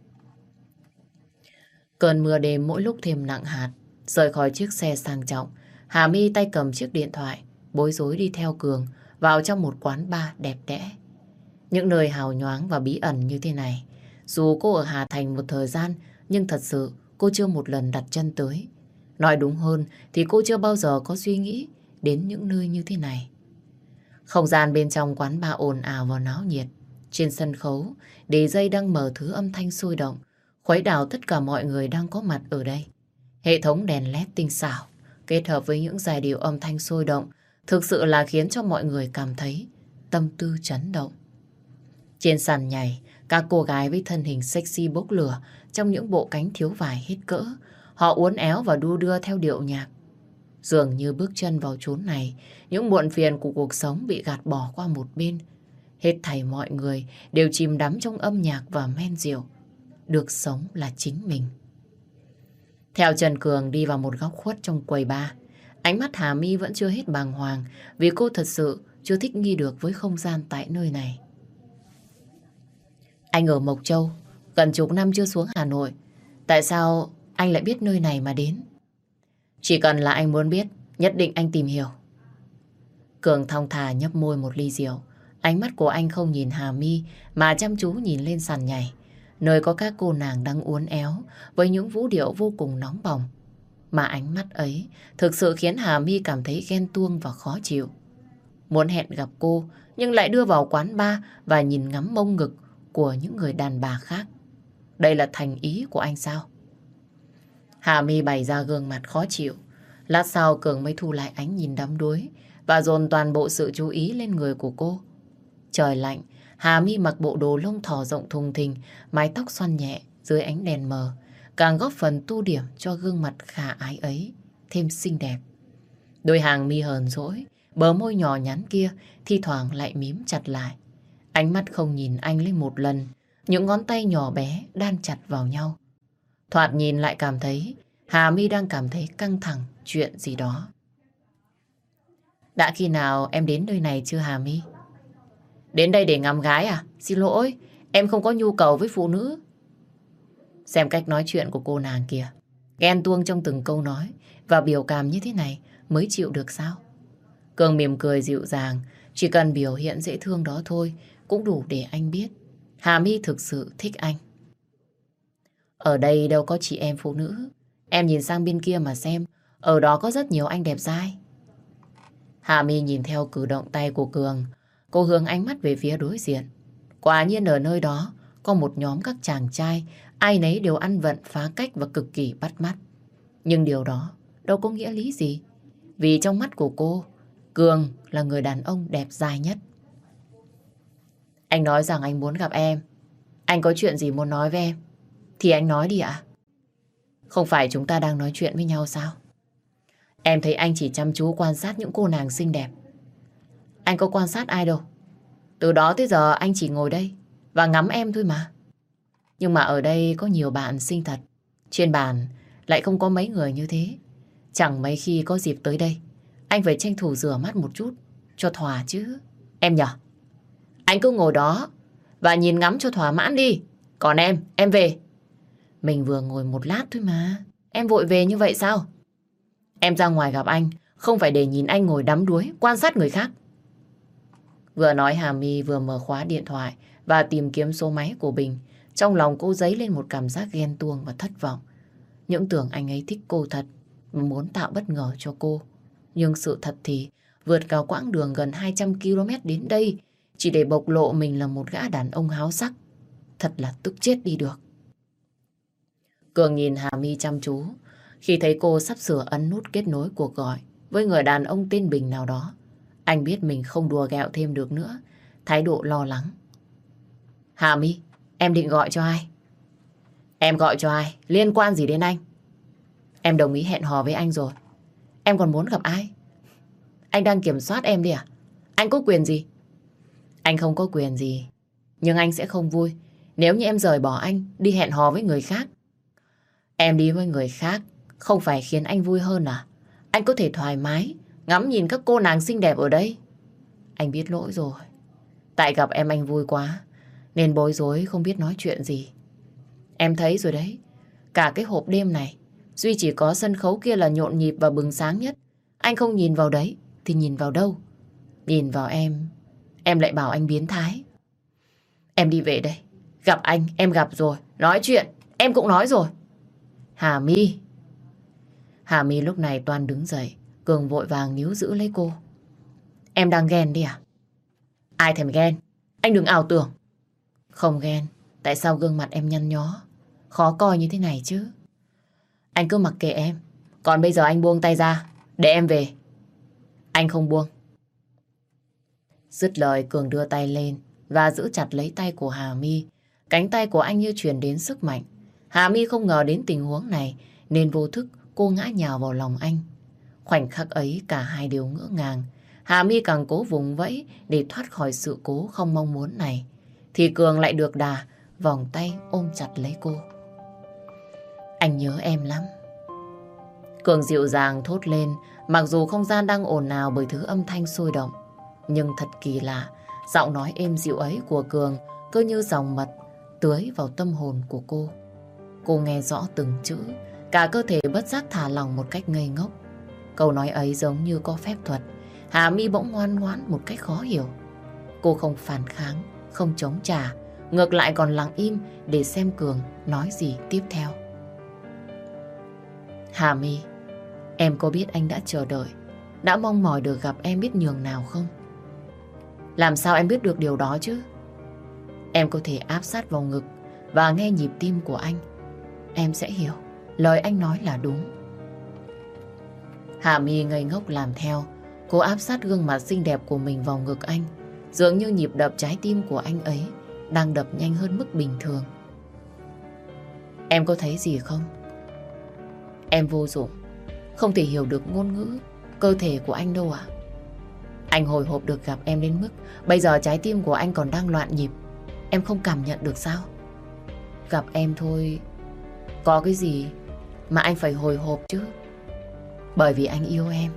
Speaker 1: Cơn mưa đêm mỗi lúc thêm nặng hạt. Rời khỏi chiếc xe sang trọng, Hà My tay cầm chiếc điện thoại, bối rối đi theo Cường vào trong một quán bar đẹp đẽ. Những nơi hào nhoáng và bí ẩn như thế này, dù cô ở Hà Thành một thời gian, nhưng thật sự cô chưa một lần đặt chân tới. Nói đúng hơn thì cô chưa bao giờ có suy nghĩ đến những nơi như thế này. Không gian bên trong quán bar ồn ào và náo nhiệt. Trên sân khấu, DJ đang mở thứ âm thanh sôi động, khuấy đảo tất cả mọi người đang có mặt ở đây. Hệ thống đèn LED tinh xảo, kết hợp với những giai điệu âm thanh sôi động, thực sự là khiến cho mọi người cảm thấy tâm tư chấn động. Trên sàn nhảy, các cô gái với thân hình sexy bốc lửa trong những bộ cánh thiếu vải hết cỡ. Họ uốn éo và đu đưa theo điệu nhạc. Dường như bước chân vào chốn này, những muộn phiền của cuộc sống bị gạt bỏ qua một bên. Hết thảy mọi người đều chìm đắm trong âm nhạc và men rượu. Được sống là chính mình. Theo Trần Cường đi vào một góc khuất trong quầy bar. Ánh mắt Hà My vẫn chưa hết bàng hoàng vì cô thật sự chưa thích nghi được với không gian tại nơi này. Anh ở Mộc Châu, gần chục năm chưa xuống Hà Nội. Tại sao anh lại biết nơi này mà đến? Chỉ cần là anh muốn biết, nhất định anh tìm hiểu. Cường thong thả nhấp môi một ly rượu. Ánh mắt của anh không nhìn Hà My mà chăm chú nhìn lên sàn nhảy, nơi có các cô nàng đang uốn éo với những vũ điệu vô cùng nóng bỏng. Mà ánh mắt ấy thực sự khiến Hà My cảm thấy ghen tuông và khó chịu. Muốn hẹn gặp cô nhưng lại đưa vào quán bar và nhìn ngắm mông ngực của những người đàn bà khác. Đây là thành ý của anh sao? Hà My bày ra gương mặt khó chịu. Lát sau Cường mới thu lại ánh nhìn đắm đuối và dồn toàn bộ sự chú ý lên người của cô. Trời lạnh, Hà My mặc bộ đồ lông thỏ rộng thùng thình, mái tóc xoăn nhẹ dưới ánh đèn mờ, càng góp phần tô điểm cho gương mặt khả ái ấy thêm xinh đẹp. Đôi hàng mi hờn dỗi, bờ môi nhỏ nhắn kia thi thoảng lại mím chặt lại. Ánh mắt không nhìn anh lên một lần, những ngón tay nhỏ bé đan chặt vào nhau. Thoạt nhìn lại cảm thấy Hà My đang cảm thấy căng thẳng chuyện gì đó. Đã khi nào em đến nơi này chưa Hà My? Đến đây để ngắm gái à? Xin lỗi, em không có nhu cầu với phụ nữ. Xem cách nói chuyện của cô nàng kìa. Ghen tuông trong từng câu nói và biểu cảm như thế này mới chịu được sao? Cường mỉm cười dịu dàng, chỉ cần biểu hiện dễ thương đó thôi cũng đủ để anh biết Hà My thực sự thích anh. Ở đây đâu có chị em phụ nữ. Em nhìn sang bên kia mà xem, ở đó có rất nhiều anh đẹp trai. Hà My nhìn theo cử động tay của Cường, cô hướng ánh mắt về phía đối diện. Quả nhiên ở nơi đó có một nhóm các chàng trai, ai nấy đều ăn vận phá cách và cực kỳ bắt mắt. Nhưng điều đó đâu có nghĩa lý gì. Vì trong mắt của cô, Cường là người đàn ông đẹp trai nhất. Anh nói rằng anh muốn gặp em. Anh có chuyện gì muốn nói với em thì anh nói đi ạ. Không phải chúng ta đang nói chuyện với nhau sao? Em thấy anh chỉ chăm chú quan sát những cô nàng xinh đẹp. Anh có quan sát ai đâu. Từ đó tới giờ anh chỉ ngồi đây và ngắm em thôi mà. Nhưng mà ở đây có nhiều bạn xinh thật. Trên bàn lại không có mấy người như thế. Chẳng mấy khi có dịp tới đây, anh phải tranh thủ rửa mắt một chút cho thỏa chứ. Em nhở? Anh cứ ngồi đó và nhìn ngắm cho thỏa mãn đi. Còn em về. Mình vừa ngồi một lát thôi mà. Em vội về như vậy sao? Em ra ngoài gặp anh không phải để nhìn anh ngồi đắm đuối quan sát người khác. Vừa nói Hà My vừa mở khóa điện thoại và tìm kiếm số máy của Bình. Trong lòng cô dấy lên một cảm giác ghen tuông và thất vọng. Những tưởng anh ấy thích cô thật và muốn tạo bất ngờ cho cô. Nhưng sự thật thì vượt cả quãng đường gần 200 km đến đây chỉ để bộc lộ mình là một gã đàn ông háo sắc. Thật là tức chết đi được. Cường nhìn Hà My chăm chú. Khi thấy cô sắp sửa ấn nút kết nối cuộc gọi với người đàn ông tên Bình nào đó, anh biết mình không đùa ghẹo thêm được nữa. Thái độ lo lắng. Hà My, em định gọi cho ai? Em gọi cho ai? Liên quan gì đến anh? Em đồng ý hẹn hò với anh rồi. Em còn muốn gặp ai? Anh đang kiểm soát em đi à? Anh có quyền gì? Anh không có quyền gì. Nhưng anh sẽ không vui nếu như em rời bỏ anh đi hẹn hò với người khác. Em đi với người khác không phải khiến anh vui hơn à? Anh có thể thoải mái ngắm nhìn các cô nàng xinh đẹp ở đây. Anh biết lỗi rồi. Tại gặp em anh vui quá nên bối rối không biết nói chuyện gì. Em thấy rồi đấy. Cả cái hộp đêm này duy chỉ có sân khấu kia là nhộn nhịp và bừng sáng nhất. Anh không nhìn vào đấy thì nhìn vào đâu? Nhìn vào em lại bảo anh biến thái. Em đi về đây. Gặp anh em gặp rồi. Nói chuyện em cũng nói rồi. Hà My. Hà My lúc này toan đứng dậy. Cường vội vàng níu giữ lấy cô. Em đang ghen đi à? Ai thèm ghen? Anh đừng ảo tưởng. Không ghen. Tại sao gương mặt em nhăn nhó khó coi như thế này chứ? Anh cứ mặc kệ em. Còn bây giờ anh buông tay ra để em về. Anh không buông. Dứt lời Cường đưa tay lên và giữ chặt lấy tay của Hà My. Cánh tay của anh như truyền đến sức mạnh. Hà My không ngờ đến tình huống này nên vô thức cô ngã nhào vào lòng anh. Khoảnh khắc ấy cả hai đều ngỡ ngàng. Hà My càng cố vùng vẫy để thoát khỏi sự cố không mong muốn này, thì Cường lại được đà vòng tay ôm chặt lấy cô. Anh nhớ em lắm. Cường dịu dàng thốt lên, mặc dù không gian đang ồn ào bởi thứ âm thanh sôi động. Nhưng thật kỳ lạ, giọng nói êm dịu ấy của Cường cứ như dòng mật tưới vào tâm hồn của cô. Cô nghe rõ từng chữ, cả cơ thể bất giác thả lỏng một cách ngây ngốc. Câu nói ấy giống như có phép thuật. Hà My bỗng ngoan ngoãn một cách khó hiểu. Cô không phản kháng, không chống trả, ngược lại còn lặng im để xem Cường nói gì tiếp theo. Hà My, em có biết anh đã chờ đợi, đã mong mỏi được gặp em biết nhường nào không? Làm sao em biết được điều đó chứ? Em có thể áp sát vào ngực và nghe nhịp tim của anh. Em sẽ hiểu lời anh nói là đúng. Hà My ngây ngốc làm theo. Cô áp sát gương mặt xinh đẹp của mình vào ngực anh. Dường như nhịp đập trái tim của anh ấy đang đập nhanh hơn mức bình thường. Em có thấy gì không? Em vô dụng, không thể hiểu được ngôn ngữ, cơ thể của anh đâu ạ. Anh hồi hộp được gặp em đến mức bây giờ trái tim của anh còn đang loạn nhịp. Em không cảm nhận được sao? Gặp em thôi, có cái gì mà anh phải hồi hộp chứ? Bởi vì anh yêu em.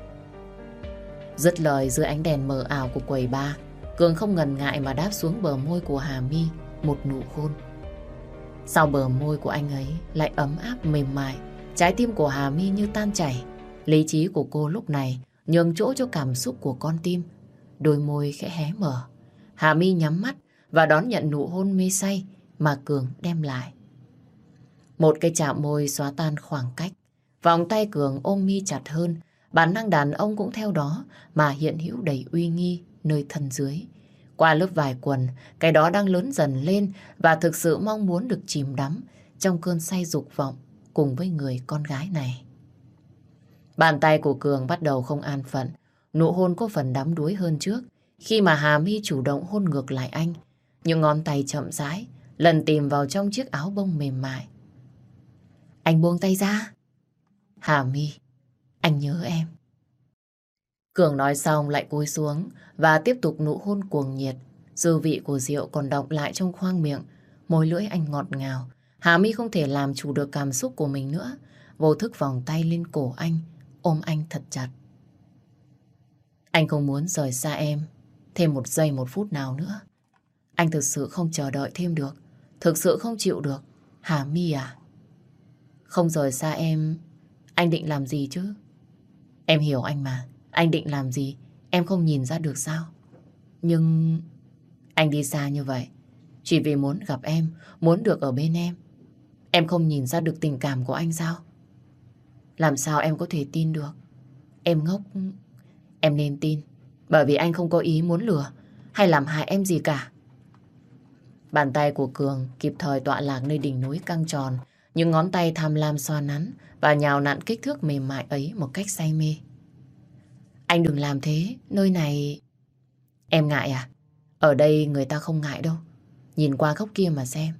Speaker 1: Dứt lời dưới ánh đèn mờ ảo của quầy bar, Cường không ngần ngại mà đáp xuống bờ môi của Hà My một nụ hôn. Sau bờ môi của anh ấy lại ấm áp mềm mại, trái tim của Hà My như tan chảy. Lý trí của cô lúc này nhường chỗ cho cảm xúc của con tim. Đôi môi khẽ hé mở. Hà My nhắm mắt và đón nhận nụ hôn mê say mà Cường đem lại. Một cái chạm môi xóa tan khoảng cách. Vòng tay Cường ôm My chặt hơn. Bản năng đàn ông cũng theo đó mà hiện hữu đầy uy nghi nơi thân dưới. Qua lớp vải quần, cái đó đang lớn dần lên và thực sự mong muốn được chìm đắm trong cơn say dục vọng cùng với người con gái này. Bàn tay của Cường bắt đầu không an phận. Nụ hôn có phần đắm đuối hơn trước khi mà Hà My chủ động hôn ngược lại anh. Những ngón tay chậm rãi lần tìm vào trong chiếc áo bông mềm mại. Anh buông tay ra. Hà My, anh nhớ em. Cường nói xong lại cúi xuống và tiếp tục nụ hôn cuồng nhiệt. Dư vị của rượu còn đọng lại trong khoang miệng. Môi lưỡi anh ngọt ngào. Hà My không thể làm chủ được cảm xúc của mình nữa. Vô thức vòng tay lên cổ anh, ôm anh thật chặt. Anh không muốn rời xa em thêm một giây một phút nào nữa. Anh thực sự không chờ đợi thêm được. Thực sự không chịu được. Hà My à? Không rời xa em, anh định làm gì chứ? Em hiểu anh mà. Anh định làm gì em không nhìn ra được sao? Nhưng anh đi xa như vậy chỉ vì muốn gặp em, muốn được ở bên em. Em không nhìn ra được tình cảm của anh sao? Làm sao em có thể tin được? Em ngốc. Em nên tin, bởi vì anh không có ý muốn lừa hay làm hại em gì cả. Bàn tay của Cường kịp thời tọa lạc nơi đỉnh núi căng tròn. Những ngón tay tham lam xoa nắn và nhào nặn kích thước mềm mại ấy một cách say mê. Anh đừng làm thế, nơi này... Em ngại à? Ở đây người ta không ngại đâu. Nhìn qua góc kia mà xem.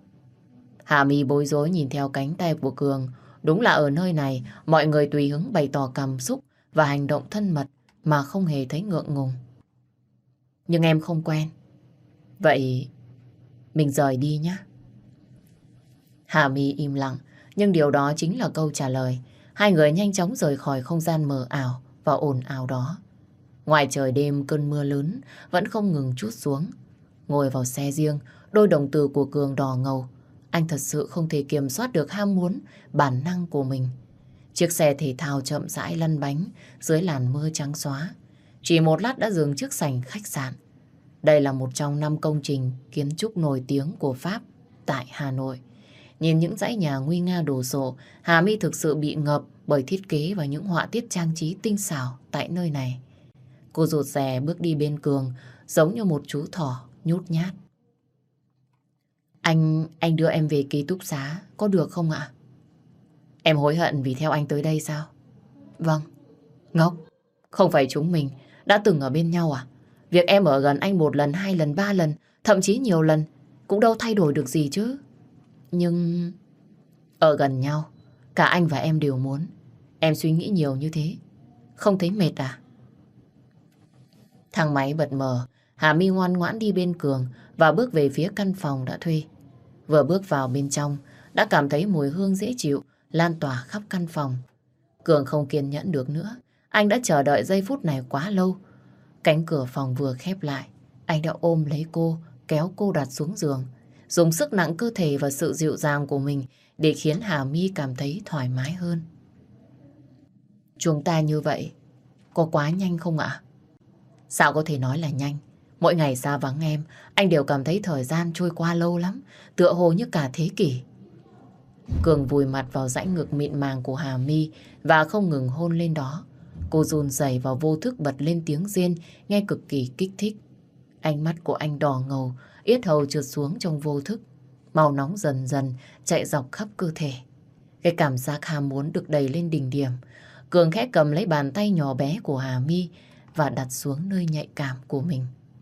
Speaker 1: Hà My bối rối nhìn theo cánh tay của Cường. Đúng là ở nơi này mọi người tùy hứng bày tỏ cảm xúc và hành động thân mật mà không hề thấy ngượng ngùng. Nhưng em không quen. Vậy mình rời đi nhé. Hà My im lặng, nhưng điều đó chính là câu trả lời. Hai người nhanh chóng rời khỏi không gian mờ ảo và ồn ào đó. Ngoài trời đêm cơn mưa lớn vẫn không ngừng trút xuống. Ngồi vào xe riêng, đôi đồng tử của Cường đỏ ngầu. Anh thật sự không thể kiểm soát được ham muốn, bản năng của mình. Chiếc xe thể thao chậm rãi lăn bánh dưới làn mưa trắng xóa. Chỉ một lát đã dừng trước sảnh khách sạn. Đây là một trong 5 công trình kiến trúc nổi tiếng của Pháp tại Hà Nội. Nhìn những dãy nhà nguy nga đồ sộ, Hà My thực sự bị ngợp bởi thiết kế và những họa tiết trang trí tinh xảo tại nơi này. Cô rụt rè bước đi bên Cường, giống như một chú thỏ nhút nhát. Anh đưa em về ký túc xá, có được không ạ? Em hối hận vì theo anh tới đây sao? Vâng. Ngốc, không phải chúng mình đã từng ở bên nhau à? Việc em ở gần anh 1 lần, 2 lần, 3 lần, thậm chí nhiều lần, cũng đâu thay đổi được gì chứ. Nhưng ở gần nhau, cả anh và em đều muốn. Em suy nghĩ nhiều như thế, không thấy mệt à? Thang máy bật mở, Hà My ngoan ngoãn đi bên Cường và bước về phía căn phòng đã thuê. Vừa bước vào bên trong, đã cảm thấy mùi hương dễ chịu lan tỏa khắp căn phòng. Cường không kiên nhẫn được nữa, anh đã chờ đợi giây phút này quá lâu. Cánh cửa phòng vừa khép lại, anh đã ôm lấy cô, kéo cô đặt xuống giường, dùng sức nặng cơ thể và sự dịu dàng của mình để khiến Hà My cảm thấy thoải mái hơn. Chúng ta như vậy, có quá nhanh không ạ? Sao có thể nói là nhanh? Mỗi ngày xa vắng em, anh đều cảm thấy thời gian trôi qua lâu lắm, tựa hồ như cả thế kỷ. Cường vùi mặt vào dãy ngực mịn màng của Hà My và không ngừng hôn lên đó. Cô run rẩy và vô thức bật lên tiếng rên, nghe cực kỳ kích thích. Ánh mắt của anh đỏ ngầu, yết hầu trượt xuống trong vô thức. Màu nóng dần dần chạy dọc khắp cơ thể. Cái cảm giác ham muốn được đẩy lên đỉnh điểm. Cường khẽ cầm lấy bàn tay nhỏ bé của Hà My và đặt xuống nơi nhạy cảm của mình.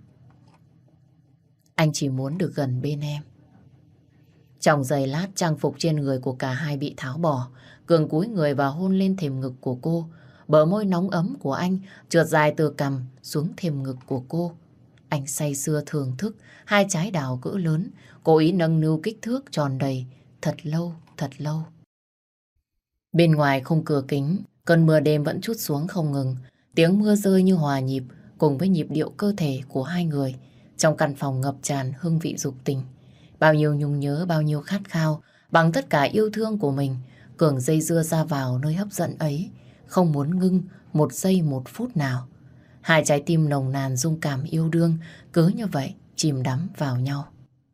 Speaker 1: Anh chỉ muốn được gần bên em. Trong giây lát, trang phục trên người của cả hai bị tháo bỏ. Cường cúi người và hôn lên thềm ngực của cô. Bờ môi nóng ấm của anh trượt dài từ cằm xuống thềm ngực của cô. Anh say sưa thưởng thức hai trái đào cỡ lớn, cố ý nâng niu kích thước tròn đầy, thật lâu, thật lâu. Bên ngoài khung cửa kính, cơn mưa đêm vẫn trút xuống không ngừng. Tiếng mưa rơi như hòa nhịp cùng với nhịp điệu cơ thể của hai người. Trong căn phòng ngập tràn hương vị dục tình. Bao nhiêu nhung nhớ, bao nhiêu khát khao, bằng tất cả yêu thương của mình, Cường dây dưa ra vào nơi hấp dẫn ấy, không muốn ngưng một giây một phút nào. Hai trái tim nồng nàn dung cảm yêu đương cứ như vậy chìm đắm vào nhau.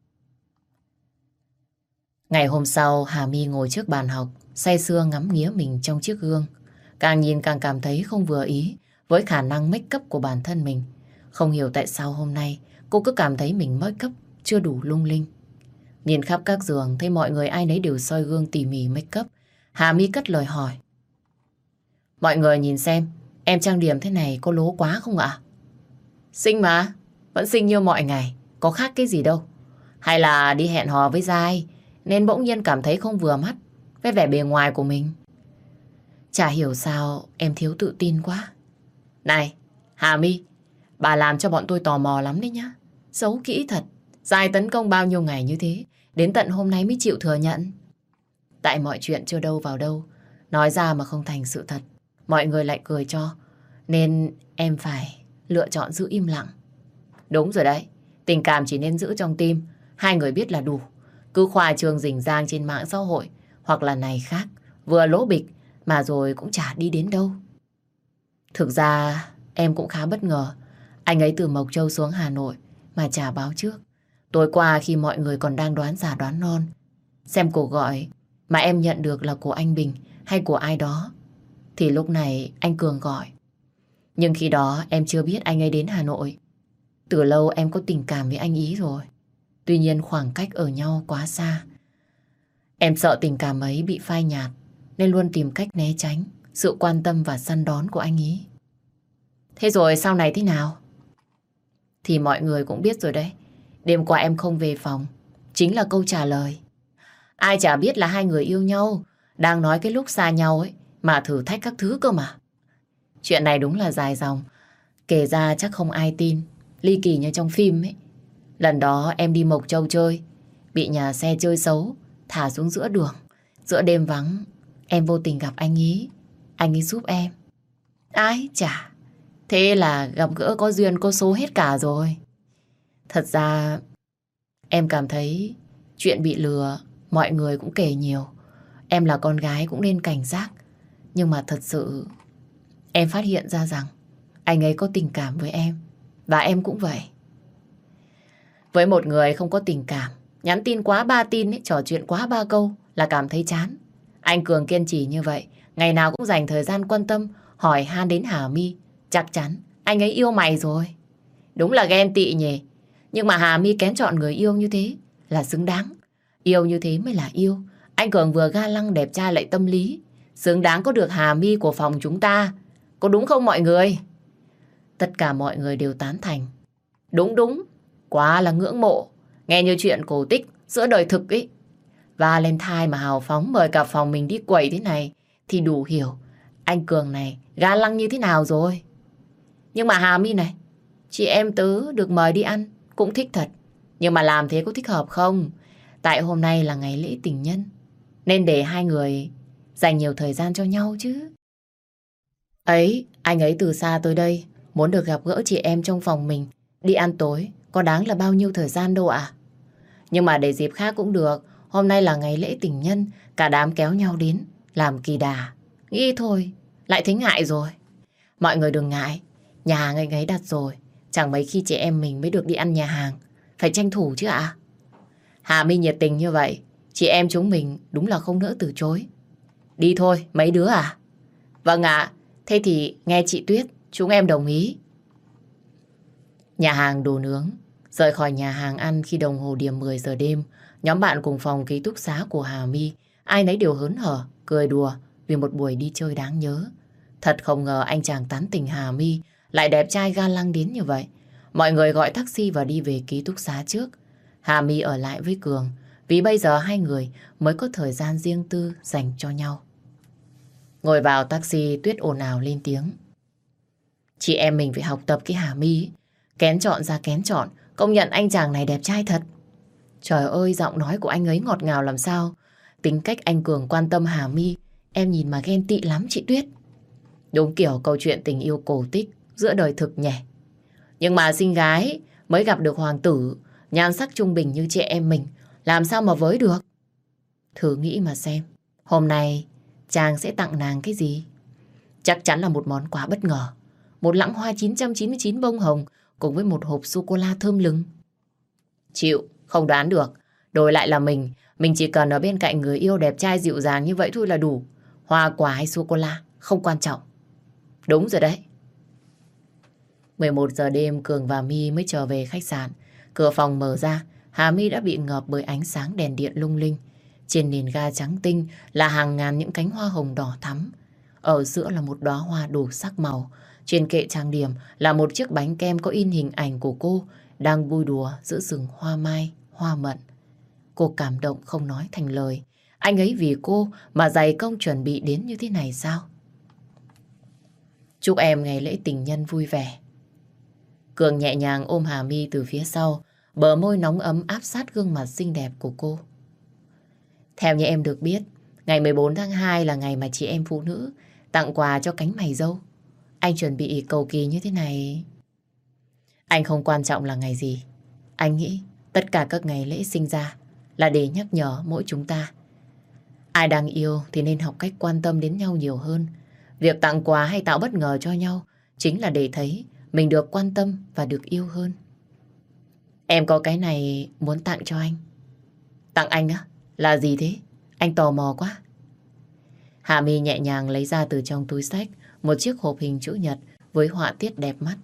Speaker 1: Ngày hôm sau, Hà My ngồi trước bàn học, say sưa ngắm nghía mình trong chiếc gương. Càng nhìn càng cảm thấy không vừa ý với khả năng make up của bản thân mình. Không hiểu tại sao hôm nay cô cứ cảm thấy mình make up chưa đủ lung linh. Nhìn khắp các giường thấy mọi người ai nấy đều soi gương tỉ mỉ make up. Hà My cất lời hỏi. Mọi người nhìn xem, em trang điểm thế này có lố quá không ạ? Xinh mà, vẫn xinh như mọi ngày, có khác cái gì đâu. Hay là đi hẹn hò với giai nên bỗng nhiên cảm thấy không vừa mắt với vẻ bề ngoài của mình. Chả hiểu sao em thiếu tự tin quá. Này, Hà My, bà làm cho bọn tôi tò mò lắm đấy nhá. Xấu kỹ thật, giai tấn công bao nhiêu ngày như thế, đến tận hôm nay mới chịu thừa nhận. Tại mọi chuyện chưa đâu vào đâu, nói ra mà không thành sự thật, mọi người lại cười cho, nên em phải lựa chọn giữ im lặng. Đúng rồi đấy, tình cảm chỉ nên giữ trong tim, hai người biết là đủ. Cứ khoa trương rình rang trên mạng xã hội, hoặc là này khác, vừa lố bịch mà rồi cũng chả đi đến đâu. Thực ra em cũng khá bất ngờ, anh ấy từ Mộc Châu xuống Hà Nội mà chả báo trước. Tối qua khi mọi người còn đang đoán già đoán non, xem cuộc gọi mà em nhận được là của anh Bình hay của ai đó, thì lúc này anh Cường gọi. Nhưng khi đó em chưa biết anh ấy đến Hà Nội. Từ lâu em có tình cảm với anh ý rồi. Tuy nhiên khoảng cách ở nhau quá xa. Em sợ tình cảm ấy bị phai nhạt nên luôn tìm cách né tránh sự quan tâm và săn đón của anh ý. Thế rồi sau này thế nào? Thì mọi người cũng biết rồi đấy. Đêm qua em không về phòng chính là câu trả lời. Ai chả biết là hai người yêu nhau, đang nói cái lúc xa nhau ấy mà thử thách các thứ cơ mà. Chuyện này đúng là dài dòng, kể ra chắc không ai tin, ly kỳ như trong phim ấy. Lần đó em đi Mộc Châu chơi, bị nhà xe chơi xấu thả xuống giữa đường. Giữa đêm vắng, em vô tình gặp anh ấy giúp em. Ái chà, thế là gặp gỡ có duyên có số hết cả rồi. Thật ra em cảm thấy chuyện bị lừa mọi người cũng kể nhiều. Em là con gái cũng nên cảnh giác. Nhưng mà thật sự em phát hiện ra rằng anh ấy có tình cảm với em. Và em cũng vậy. Với một người không có tình cảm, nhắn tin quá 3 tin ấy, trò chuyện quá 3 câu là cảm thấy chán. Anh Cường kiên trì như vậy, ngày nào cũng dành thời gian quan tâm, hỏi han đến Hà My. Chắc chắn anh ấy yêu mày rồi. Đúng là ghen tị nhỉ. Nhưng mà Hà My kén chọn người yêu như thế là xứng đáng. Yêu như thế mới là yêu. Anh Cường vừa ga lăng đẹp trai lại tâm lý, xứng đáng có được Hà My của phòng chúng ta. Có đúng không mọi người? Tất cả mọi người đều tán thành. Đúng đúng, quá là ngưỡng mộ. Nghe như chuyện cổ tích giữa đời thực ấy. Valentine mà hào phóng mời cả phòng mình đi quẩy thế này thì đủ hiểu Anh Cường này ga lăng như thế nào rồi? Nhưng mà Hà My này, chị em tớ được mời đi ăn cũng thích thật. Nhưng mà làm thế có thích hợp không? Tại hôm nay là ngày lễ tình nhân, nên để hai người dành nhiều thời gian cho nhau chứ. Ấy, anh ấy từ xa tới đây, muốn được gặp gỡ chị em trong phòng mình, đi ăn tối, có đáng là bao nhiêu thời gian đâu ạ? Nhưng mà để dịp khác cũng được, hôm nay là ngày lễ tình nhân, cả đám kéo nhau đến, làm kỳ đà. Nghĩ thôi, lại thấy ngại rồi. Mọi người đừng ngại, nhà hàng anh ấy đặt rồi, chẳng mấy khi chị em mình mới được đi ăn nhà hàng, phải tranh thủ chứ ạ. Hà My nhiệt tình như vậy, chị em chúng mình đúng là không nỡ từ chối. Đi thôi, mấy đứa à? Vâng ạ, thế thì nghe chị Tuyết, chúng em đồng ý. Nhà hàng đồ nướng. Rời khỏi nhà hàng ăn khi đồng hồ điểm 10 giờ đêm, nhóm bạn cùng phòng ký túc xá của Hà My, ai nấy đều hớn hở, cười đùa vì một buổi đi chơi đáng nhớ. Thật không ngờ anh chàng tán tỉnh Hà My lại đẹp trai ga lăng đến như vậy. Mọi người gọi taxi và đi về ký túc xá trước. Hà My ở lại với Cường, vì bây giờ hai người mới có thời gian riêng tư dành cho nhau. Ngồi vào taxi, Tuyết ồn ào lên tiếng. Chị em mình phải học tập cái Hà My ấy. Kén chọn ra kén chọn, công nhận anh chàng này đẹp trai thật. Trời ơi, giọng nói của anh ấy ngọt ngào làm sao. Tính cách anh Cường quan tâm Hà My, em nhìn mà ghen tị lắm chị Tuyết. Đúng kiểu câu chuyện tình yêu cổ tích giữa đời thực nhỉ. Nhưng mà xinh gái mới gặp được hoàng tử, nhan sắc trung bình như chị em mình, làm sao mà với được. Thử nghĩ mà xem, hôm nay chàng sẽ tặng nàng cái gì? Chắc chắn là một món quà bất ngờ. Một lẵng hoa 999 bông hồng cùng với một hộp sô-cô-la thơm lừng. Chịu, không đoán được. Đổi lại là mình chỉ cần ở bên cạnh người yêu đẹp trai dịu dàng như vậy thôi là đủ. Hoa quả hay sô-cô-la, không quan trọng. Đúng rồi đấy. 11 giờ đêm Cường và My mới trở về khách sạn. Cửa phòng mở ra, Hà My đã bị ngợp bởi ánh sáng đèn điện lung linh. Trên nền ga trắng tinh là hàng ngàn những cánh hoa hồng đỏ thắm. Ở giữa là một đóa hoa đủ sắc màu. Trên kệ trang điểm là một chiếc bánh kem có in hình ảnh của cô đang vui đùa giữa rừng hoa mai, hoa mận. Cô cảm động không nói thành lời. Anh ấy vì cô mà dày công chuẩn bị đến như thế này sao? Chúc em ngày lễ tình nhân vui vẻ. Cường nhẹ nhàng ôm Hà My từ phía sau, bờ môi nóng ấm áp sát gương mặt xinh đẹp của cô. Theo như em được biết, ngày 14 tháng 2 là ngày mà chị em phụ nữ tặng quà cho cánh mày râu. Anh chuẩn bị cầu kỳ như thế này. Anh không quan trọng là ngày gì. Anh nghĩ tất cả các ngày lễ sinh ra là để nhắc nhở mỗi chúng ta. Ai đang yêu thì nên học cách quan tâm đến nhau nhiều hơn. Việc tặng quà hay tạo bất ngờ cho nhau chính là để thấy mình được quan tâm và được yêu hơn. Em có cái này muốn tặng cho anh. Tặng anh á? Là gì thế? Anh tò mò quá. Hà My nhẹ nhàng lấy ra từ trong túi xách một chiếc hộp hình chữ nhật với họa tiết đẹp mắt.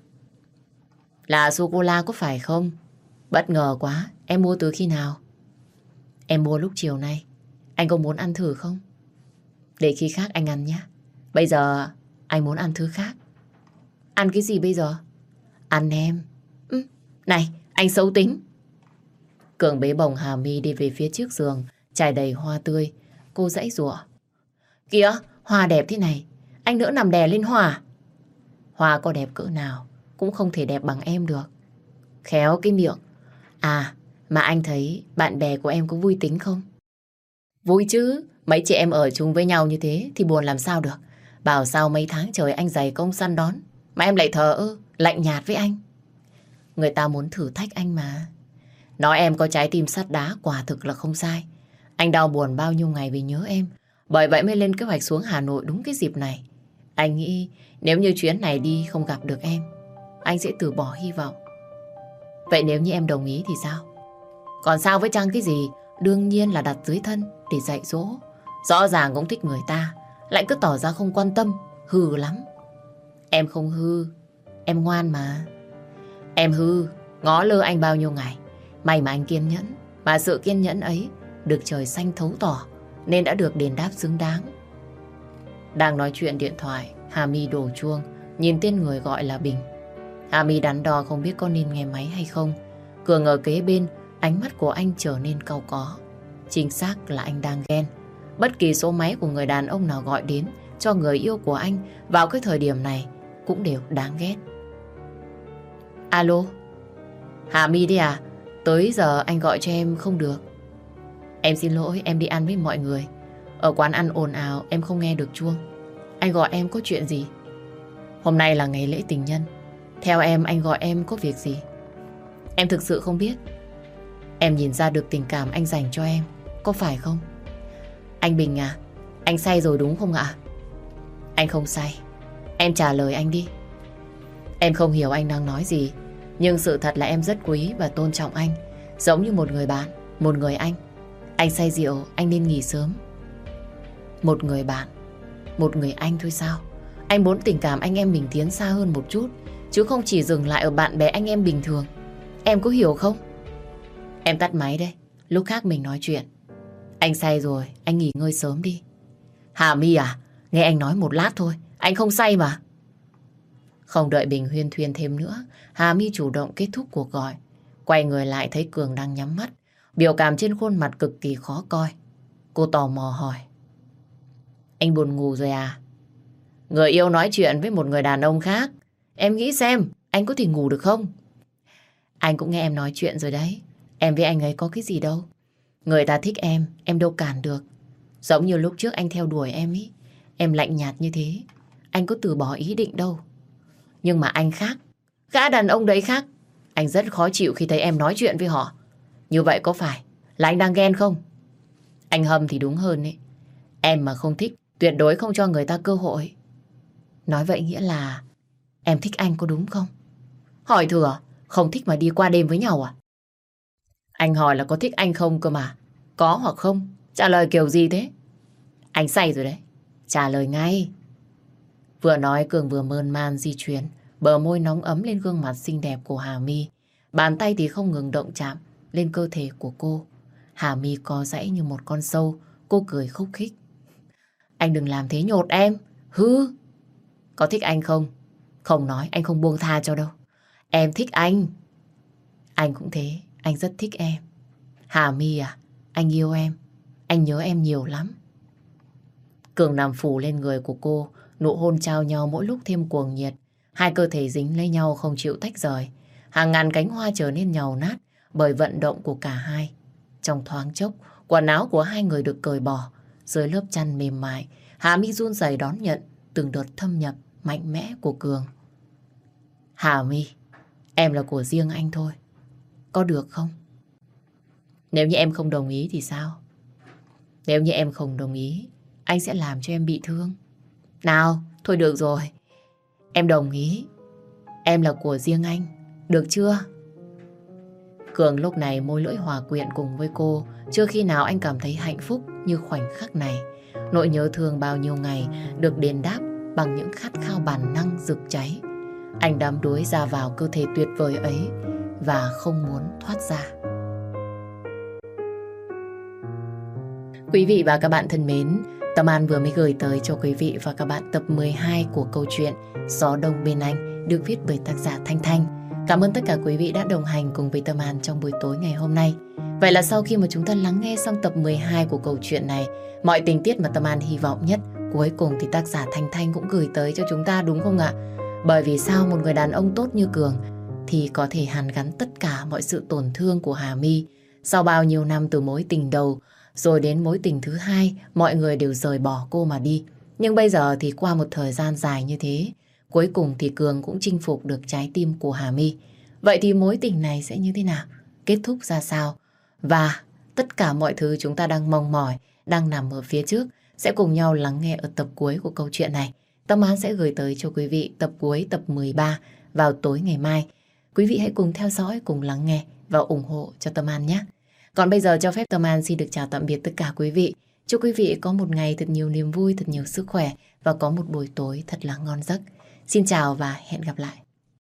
Speaker 1: Là sô-cô-la có phải không? Bất ngờ quá, em mua từ khi nào? Em mua lúc chiều nay. Anh có muốn ăn thử không? Để khi khác anh ăn nhé. Bây giờ anh muốn ăn thứ khác. Ăn cái gì bây giờ? Ăn em. Này, anh xấu tính. Cường bế bồng Hà My đi về phía trước giường, trải đầy hoa tươi. Cô giãy giụa. Kìa, hoa đẹp thế này, anh nỡ nằm đè lên hoa. Hoa có đẹp cỡ nào cũng không thể đẹp bằng em được. Khéo cái miệng. À, mà anh thấy bạn bè của em có vui tính không? Vui chứ, mấy chị em ở chung với nhau như thế thì buồn làm sao được. Bảo sao mấy tháng trời anh dày công săn đón mà em lại thờ ơ, lạnh nhạt với anh. Người ta muốn thử thách anh mà. Nói em có trái tim sắt đá quả thực là không sai. Anh đau buồn bao nhiêu ngày vì nhớ em. Bởi vậy mới lên kế hoạch xuống Hà Nội đúng cái dịp này. Anh nghĩ nếu như chuyến này đi không gặp được em, anh sẽ từ bỏ hy vọng. Vậy nếu như em đồng ý thì sao? Còn sao với Trăng cái gì? Đương nhiên là đặt dưới thân để dạy dỗ. Rõ ràng cũng thích người ta, lại cứ tỏ ra không quan tâm, hư lắm. Em không hư, em ngoan mà. Em hư, ngó lơ anh bao nhiêu ngày. May mà anh kiên nhẫn, mà sự kiên nhẫn ấy được trời xanh thấu tỏ nên đã được đền đáp xứng đáng. Đang nói chuyện điện thoại, Hà My đổ chuông, nhìn tên người gọi là Bình. Hà My đắn đo không biết có nên nghe máy hay không. Cường ở kế bên, ánh mắt của anh trở nên cau có. Chính xác là anh đang ghen. Bất kỳ số máy của người đàn ông nào gọi đến cho người yêu của anh vào cái thời điểm này cũng đều đáng ghét. Alo, Hà My đi à? Tới giờ anh gọi cho em không được. Em xin lỗi, em đi ăn với mọi người. Ở quán ăn ồn ào, em không nghe được chuông. Anh gọi em có chuyện gì? Hôm nay là ngày lễ tình nhân. Theo em, anh gọi em có việc gì? Em thực sự không biết. Em nhìn ra được tình cảm anh dành cho em, có phải không? Anh Bình à, anh say rồi đúng không ạ? Anh không say. Em trả lời anh đi. Em không hiểu anh đang nói gì, nhưng sự thật là em rất quý và tôn trọng anh, giống như một người bạn, một người anh. Anh say rượu, anh nên nghỉ sớm. Một người bạn, một người anh thôi sao? Anh muốn tình cảm anh em mình tiến xa hơn một chút, chứ không chỉ dừng lại ở bạn bè anh em bình thường. Em có hiểu không? Em tắt máy đây, lúc khác mình nói chuyện. Anh say rồi, anh nghỉ ngơi sớm đi. Hà My à, nghe anh nói một lát thôi, anh không say mà. Không đợi Bình huyên thuyên thêm nữa, Hà My chủ động kết thúc cuộc gọi. Quay người lại thấy Cường đang nhắm mắt, biểu cảm trên khuôn mặt cực kỳ khó coi. Cô tò mò hỏi. Anh buồn ngủ rồi à? Người yêu nói chuyện với một người đàn ông khác, em nghĩ xem anh có thể ngủ được không? Anh cũng nghe em nói chuyện rồi đấy. Em với anh ấy có cái gì đâu. Người ta thích em đâu cản được. Giống như lúc trước anh theo đuổi em ý, em lạnh nhạt như thế, anh có từ bỏ ý định đâu. Nhưng mà anh khác, gã đàn ông đấy khác. Anh rất khó chịu khi thấy em nói chuyện với họ. Như vậy có phải là anh đang ghen không? Anh hâm thì đúng hơn ấy. Em mà không thích, tuyệt đối không cho người ta cơ hội. Nói vậy nghĩa là em thích anh có đúng không? Hỏi thừa, không thích mà đi qua đêm với nhau à? Anh hỏi là có thích anh không cơ mà. Có hoặc không? Trả lời kiểu gì thế? Anh say rồi đấy. Trả lời ngay. Vừa nói Cường vừa mơn man di chuyển, bờ môi nóng ấm lên gương mặt xinh đẹp của Hà My. Bàn tay thì không ngừng động chạm lên cơ thể của cô. Hà My co giãy như một con sâu. Cô cười khúc khích. Anh đừng làm thế nhột em. Hư. Có thích anh không? Không nói anh không buông tha cho đâu. Em thích anh. Anh cũng thế. Anh rất thích em. Hà My à, anh yêu em. Anh nhớ em nhiều lắm. Cường nằm phủ lên người của cô, nụ hôn trao nhau mỗi lúc thêm cuồng nhiệt. Hai cơ thể dính lấy nhau không chịu tách rời. Hàng ngàn cánh hoa trở nên nhàu nát bởi vận động của cả hai. Trong thoáng chốc, quần áo của hai người được cởi bỏ. Dưới lớp chăn mềm mại, Hà My run rẩy đón nhận từng đợt thâm nhập mạnh mẽ của Cường. Hà My, em là của riêng anh thôi. Có được không? Nếu như em không đồng ý thì sao? Nếu như em không đồng ý, anh sẽ làm cho em bị thương. Nào, thôi được rồi. Em đồng ý. Em là của riêng anh. Được chưa? Cường lúc này môi lưỡi hòa quyện cùng với cô. Chưa khi nào anh cảm thấy hạnh phúc như khoảnh khắc này. Nỗi nhớ thương bao nhiêu ngày được đền đáp bằng những khát khao bản năng rực cháy. Anh đắm đuối ra vào cơ thể tuyệt vời ấy và không muốn thoát ra. Quý vị và các bạn thân mến, Tâm An vừa mới gửi tới cho quý vị và các bạn tập 12 của câu chuyện Gió Đông Bên Anh được viết bởi tác giả Thanh Thanh. Cảm ơn tất cả quý vị đã đồng hành cùng với Tâm An trong buổi tối ngày hôm nay. Vậy là sau khi mà chúng ta lắng nghe xong tập 12 của câu chuyện này, mọi tình tiết mà Tâm An hy vọng nhất, cuối cùng thì tác giả Thanh Thanh cũng gửi tới cho chúng ta đúng không ạ? Bởi vì sao một người đàn ông tốt như Cường thì có thể hàn gắn tất cả mọi sự tổn thương của Hà My. Sau bao nhiêu năm từ mối tình đầu rồi đến mối tình thứ hai, mọi người đều rời bỏ cô mà đi. Nhưng bây giờ thì qua một thời gian dài như thế, cuối cùng thì Cường cũng chinh phục được trái tim của Hà My. Vậy thì mối tình này sẽ như thế nào? Kết thúc ra sao? Và tất cả mọi thứ chúng ta đang mong mỏi, đang nằm ở phía trước, sẽ cùng nhau lắng nghe ở tập cuối của câu chuyện này. Tâm An sẽ gửi tới cho quý vị tập cuối tập 13 vào tối ngày mai. Quý vị hãy cùng theo dõi, cùng lắng nghe và ủng hộ cho Tâm An nhé. Còn bây giờ cho phép Tâm An xin được chào tạm biệt tất cả quý vị. Chúc quý vị có một ngày thật nhiều niềm vui, thật nhiều sức khỏe và có một buổi tối thật là ngon giấc. Xin chào và hẹn gặp lại.